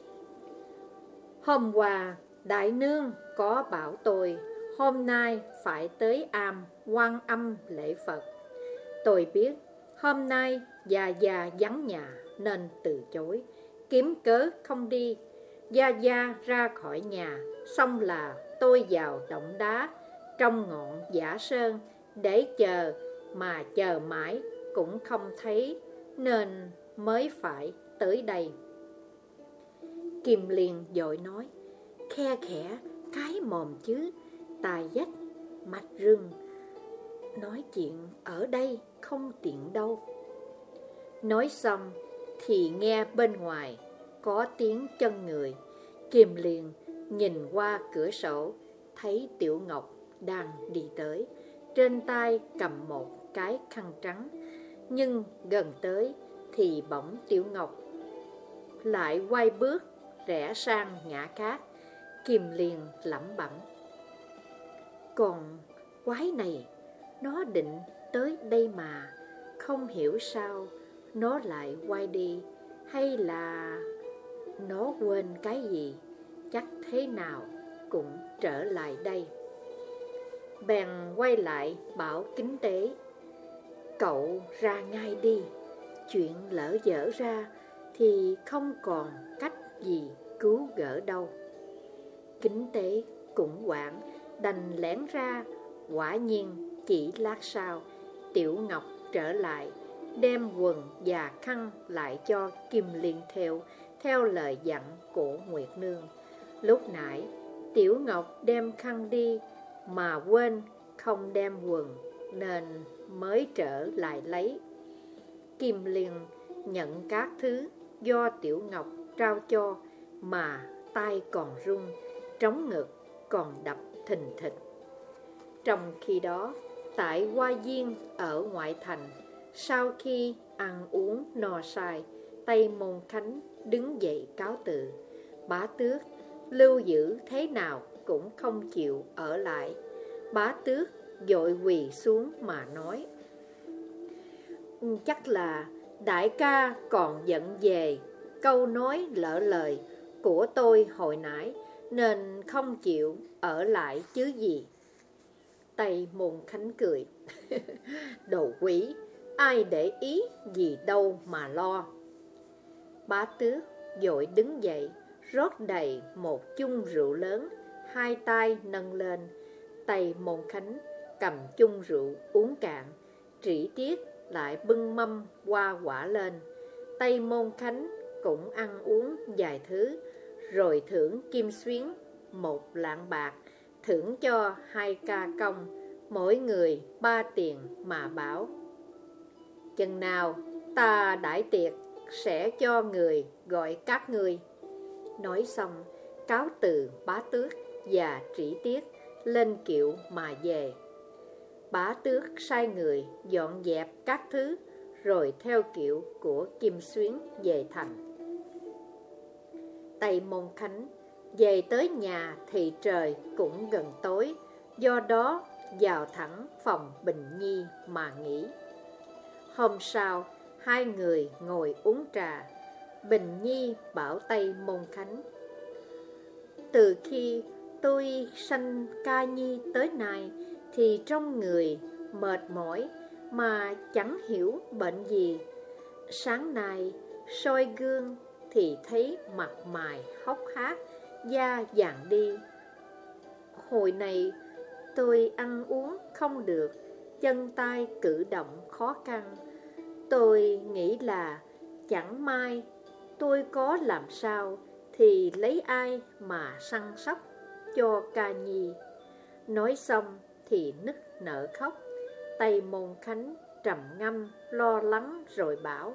hôm qua đại nương có bảo tôi hôm nay phải tới am Quan Âm lễ Phật. Tôi biết hôm nay Gia Gia vắng nhà nên từ chối, kiếm cớ không đi. Gia Gia ra khỏi nhà, xong là tôi vào động đá trong ngọn Giả Sơn để chờ, mà chờ mãi cũng không thấy, nên mới phải tới đây. Kim Liên vội nói: khe khẽ cái mồm chứ, tai dách mạch rừng, nói chuyện ở đây không tiện đâu. Nói xong thì nghe bên ngoài có tiếng chân người. Kim Liên nhìn qua cửa sổ, thấy Tiểu Ngọc đang đi tới, trên tay cầm một cái khăn trắng. Nhưng gần tới thì bỗng Tiểu Ngọc lại quay bước rẽ sang ngã khác. Kim Liên lẩm bẩm: còn quái này, nó định tới đây mà không hiểu sao nó lại quay đi. Hay là nó quên cái gì, chắc thế nào cũng trở lại đây. Bèn quay lại bảo Kính Tế: cậu ra ngay đi, chuyện lỡ dở ra thì không còn cách gì cứu gỡ đâu. Kính Tế cũng hoảng, đành lẻn ra. Quả nhiên chỉ lát sau, Tiểu Ngọc trở lại, đem quần và khăn lại cho Kim Liên theo, theo lời dặn của Nguyệt Nương. Lúc nãy Tiểu Ngọc đem khăn đi mà quên không đem quần, nên mới trở lại lấy. Kim Liên nhận các thứ do Tiểu Ngọc trao cho mà tay còn run, trống ngực còn đập thình thịch. Trong khi đó, tại hoa viên ở ngoại thành, sau khi ăn uống no say, Tây Môn Khánh đứng dậy cáo từ. Bá Tước lưu giữ thế nào cũng không chịu ở lại. Bá Tước vội quỳ xuống mà nói: chắc là đại ca còn giận về câu nói lỡ lời của tôi hồi nãy, nên không chịu ở lại chứ gì. Tây Môn Khánh cười: đồ quỷ, ai để ý gì đâu mà lo. Bá Tước vội đứng dậy, rót đầy một chung rượu lớn, hai tay nâng lên. Tây Môn Khánh cầm chung rượu uống cạn. Trĩ Tiết lại bưng mâm hoa quả lên. Tây Môn Khánh cũng ăn uống vài thứ, rồi thưởng Kim Xuyến một lạng bạc, thưởng cho hai ca công, mỗi người ba tiền, mà bảo: chừng nào ta đãi tiệc sẽ cho người gọi các ngươi. Nói xong cáo từ Bá Tước và Trĩ Tiết lên kiệu mà về. Bá Tước sai người dọn dẹp các thứ, rồi theo kiệu của Kim Xuyến về thành. Tây Môn Khánh Về tới nhà thì trời cũng gần tối, do đó vào thẳng phòng Bình Nhi mà nghỉ. Hôm sau, hai người ngồi uống trà. Bình Nhi bảo Tây Môn Khánh: từ khi tôi sanh ca nhi tới nay thì trong người mệt mỏi mà chẳng hiểu bệnh gì. Sáng nay soi gương thì thấy mặt mày hốc hác, da vàng đi. Hồi này tôi ăn uống không được, chân tay cử động khó khăn. Tôi nghĩ là chẳng may tôi có làm sao thì lấy ai mà săn sóc cho ca nhi. Nói xong thì nức nở khóc. Tây Môn Khánh trầm ngâm lo lắng rồi bảo: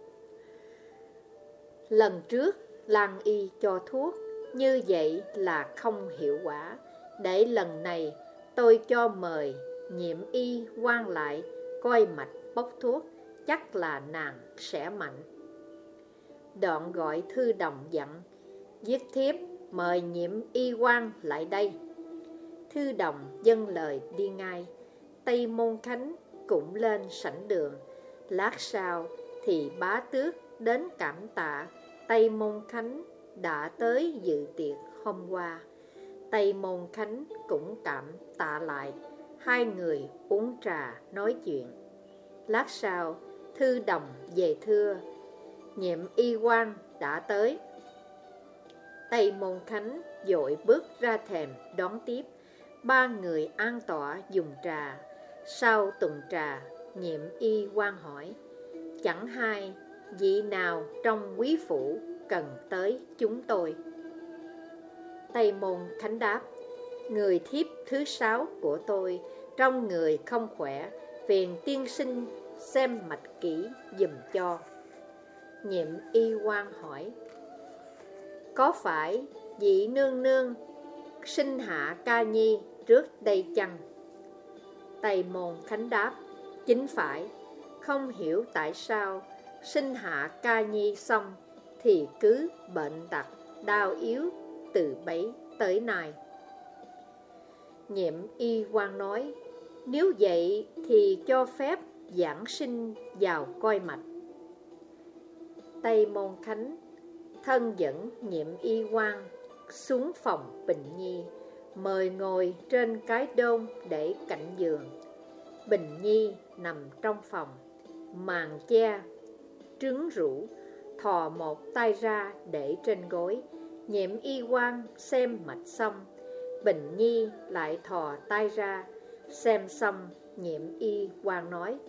lần trước Lan y cho thuốc như vậy là không hiệu quả, để lần này tôi cho mời nhiệm y quan lại coi mạch bốc thuốc, chắc là nàng sẽ mạnh. Đoạn gọi Thư Đồng dặn: viết thiếp mời nhiệm y quan lại đây. Thư Đồng dâng lời đi ngay. Tây Môn Khánh cũng lên sảnh đường. Lát sau thì bá tước đến cảm tạ Tây Môn Khánh đã tới dự tiệc hôm qua. Tây Môn Khánh cũng cảm tạ lại. Hai người uống trà nói chuyện. Lát sau Thư Đồng về thưa: nhiệm y quan đã tới. Tây Môn Khánh vội bước ra thềm đón tiếp. Ba người an tọa dùng trà. Sau tuần trà, nhiệm y quan hỏi: chẳng hay vị nào trong quý phủ cần tới chúng tôi? Tây Môn Khánh đáp: người thiếp thứ sáu của tôi trong người không khỏe, phiền tiên sinh xem mạch kỹ giùm cho. Nhiệm y quan hỏi: có phải vị nương nương sinh hạ ca nhi trước đây chăng? Tây Môn Khánh đáp: chính phải. Không hiểu tại sao sinh hạ ca nhi xong thì cứ bệnh tật đau yếu từ bấy tới nay. Nhiệm y quan nói: nếu vậy thì cho phép giảng sinh vào coi mạch. Tây Môn Khánh thân dẫn nhiệm y quan xuống phòng Bình Nhi, mời ngồi trên cái đôn để cạnh giường. Bình Nhi nằm trong phòng, màn che trứng rũ, thò một tay ra để trên gối. Nhiệm y quan xem mạch xong, Bình Nhi lại thò tay ra. Xem xong, nhiệm y quan nói: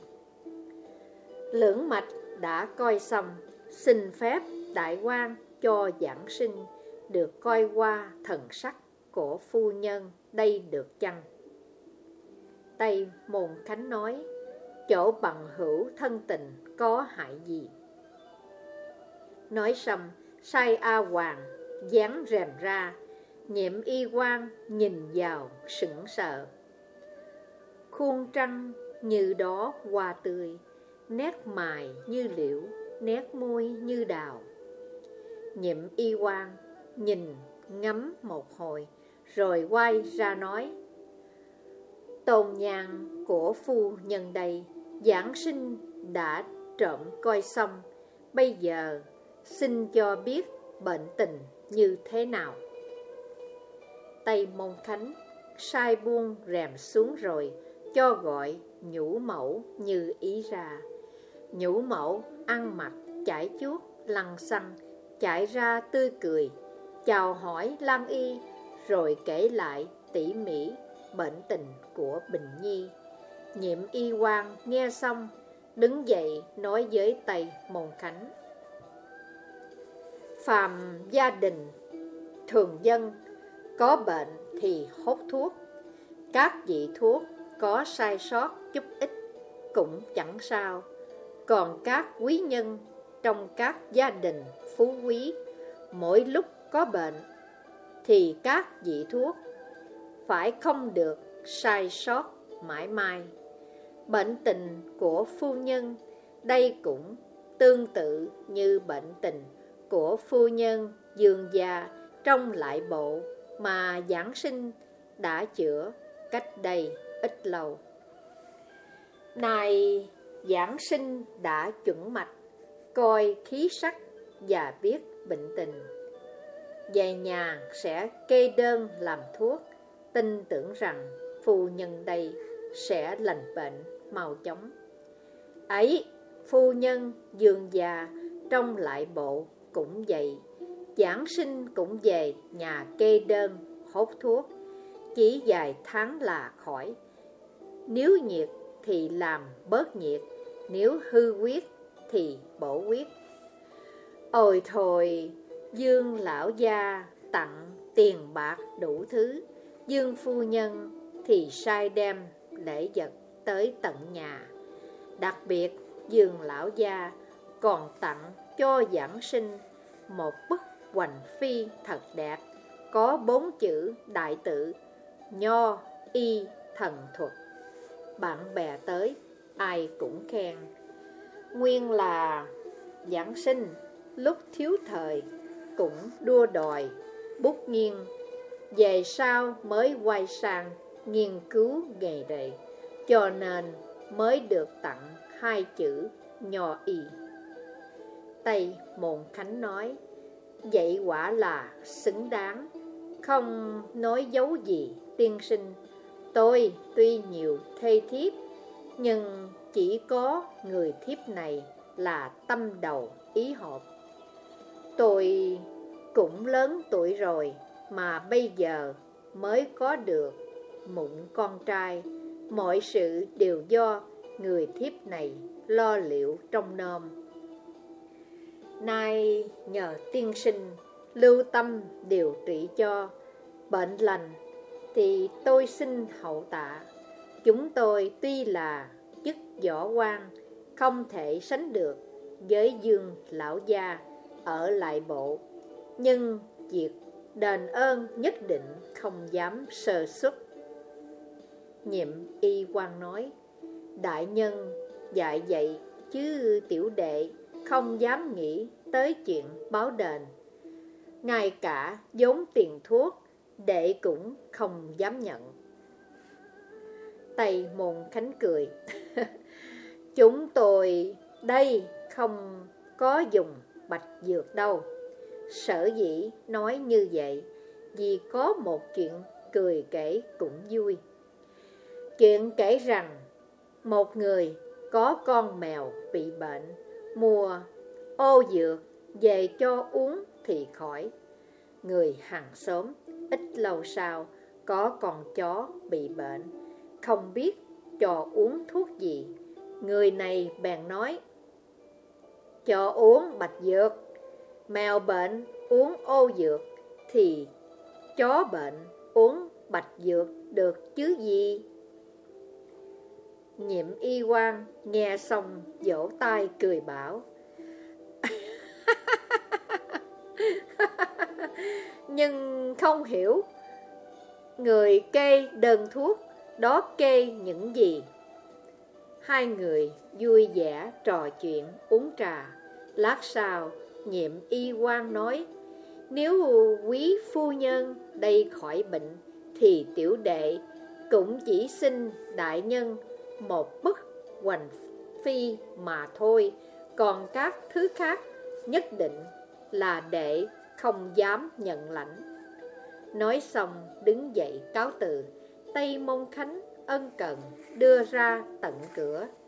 lưỡng mạch đã coi xong, xin phép đại quan cho giảng sinh, được coi qua thần sắc của phu nhân đây được chăng? Tây Môn Khánh nói: chỗ bằng hữu thân tình có hại gì? Nói xong, sai A Hoàng dán rèm ra. Nhiệm y quan nhìn vào sững sờ. Khuôn trăng như đó hoa tươi, nét mày như liễu, nét môi như đào. Nhiệm y quan nhìn ngắm một hồi, rồi quay ra nói: tôn nhang của phu nhân đây, giảng sinh đã trộm coi xong, bây giờ xin cho biết bệnh tình như thế nào. Tây Môn Khánh sai buông rèm xuống rồi cho gọi nhũ mẫu như ý ra. Nhũ mẫu ăn mặc chải chuốt lăng xăng, chạy ra tươi cười, chào hỏi Lan y, rồi kể lại tỉ mỉ bệnh tình của Bình Nhi. Nhiệm y quan nghe xong, đứng dậy nói với Tây Môn Khánh: phàm gia đình thường dân có bệnh thì hốt thuốc. Các vị thuốc có sai sót chút ít cũng chẳng sao. Còn các quý nhân trong các gia đình phú quý, mỗi lúc có bệnh thì các vị thuốc phải không được sai sót mãi mãi. Bệnh tình của phu nhân đây cũng tương tự như bệnh tình của phu nhân Dương gia trong lại bộ mà giảng sinh đã chữa cách đây ít lâu. Này giảng sinh đã chuẩn mạch, coi khí sắc và biết bệnh tình. Về nhà sẽ kê đơn làm thuốc, tin tưởng rằng phu nhân đây sẽ lành bệnh mau chóng. Ấy, phu nhân dương già trong lại bộ cũng vậy, giảng sinh cũng về nhà kê đơn hốt thuốc, chỉ vài tháng là khỏi. Nếu nhiệt thì làm bớt nhiệt, nếu hư huyết thì bổ huyết. Ôi thôi, Dương lão gia tặng tiền bạc đủ thứ, Dương phu nhân thì sai đem lễ vật tới tận nhà. Đặc biệt Dương lão gia còn tặng cho giảng sinh một bức hoành phi thật đẹp, có bốn chữ đại tự Nho y thần thuật. Bạn bè tới ai cũng khen. Nguyên là giảng sinh lúc thiếu thời cũng đua đòi bút nghiêng, về sau mới quay sang nghiên cứu nghề đề, cho nên mới được tặng hai chữ Nho y. Tây Môn Khánh nói, vậy quả là xứng đáng, không nói dấu gì tiên sinh. Tôi tuy nhiều thê thiếp, nhưng chỉ có người thiếp này là tâm đầu ý hợp. Tôi cũng lớn tuổi rồi mà bây giờ mới có được mụn con trai. Mọi sự đều do người thiếp này lo liệu trong nom. Nay nhờ tiên sinh lưu tâm điều trị cho, bệnh lành thì tôi xin hậu tạ. Chúng tôi tuy là chức võ quan, không thể sánh được với Dương lão gia ở lại bộ, nhưng việc đền ơn nhất định không dám sơ suất. Nhiệm y quan nói, đại nhân dạy vậy chứ tiểu đệ không dám nghĩ tới chuyện báo đền. Ngay cả vốn tiền thuốc đệ cũng không dám nhận. Tây Môn Khánh cười. Chúng tôi đây không có dùng bạch dược đâu. Sở dĩ nói như vậy vì có một chuyện cười kể cũng vui. Chuyện kể rằng một người có con mèo bị bệnh, mua ô dược về cho uống thì khỏi. Người hàng xóm ít lâu sau có con chó bị bệnh, không biết cho uống thuốc gì. Người này bèn nói, cho uống bạch dược. Mèo bệnh uống ô dược thì chó bệnh uống bạch dược được chứ gì. Nhiệm y quan nghe xong vỗ tay cười bảo, nhưng không hiểu người kê đơn thuốc đó kê những gì. Hai người vui vẻ trò chuyện uống trà. Lát sau Nhiệm y quan nói, nếu quý phu nhân đây khỏi bệnh thì tiểu đệ cũng chỉ xin đại nhân một bức hoành phi mà thôi, còn các thứ khác nhất định là đệ không dám nhận lãnh. Nói xong đứng dậy cáo từ. Tây Môn Khánh ân cần đưa ra tận cửa.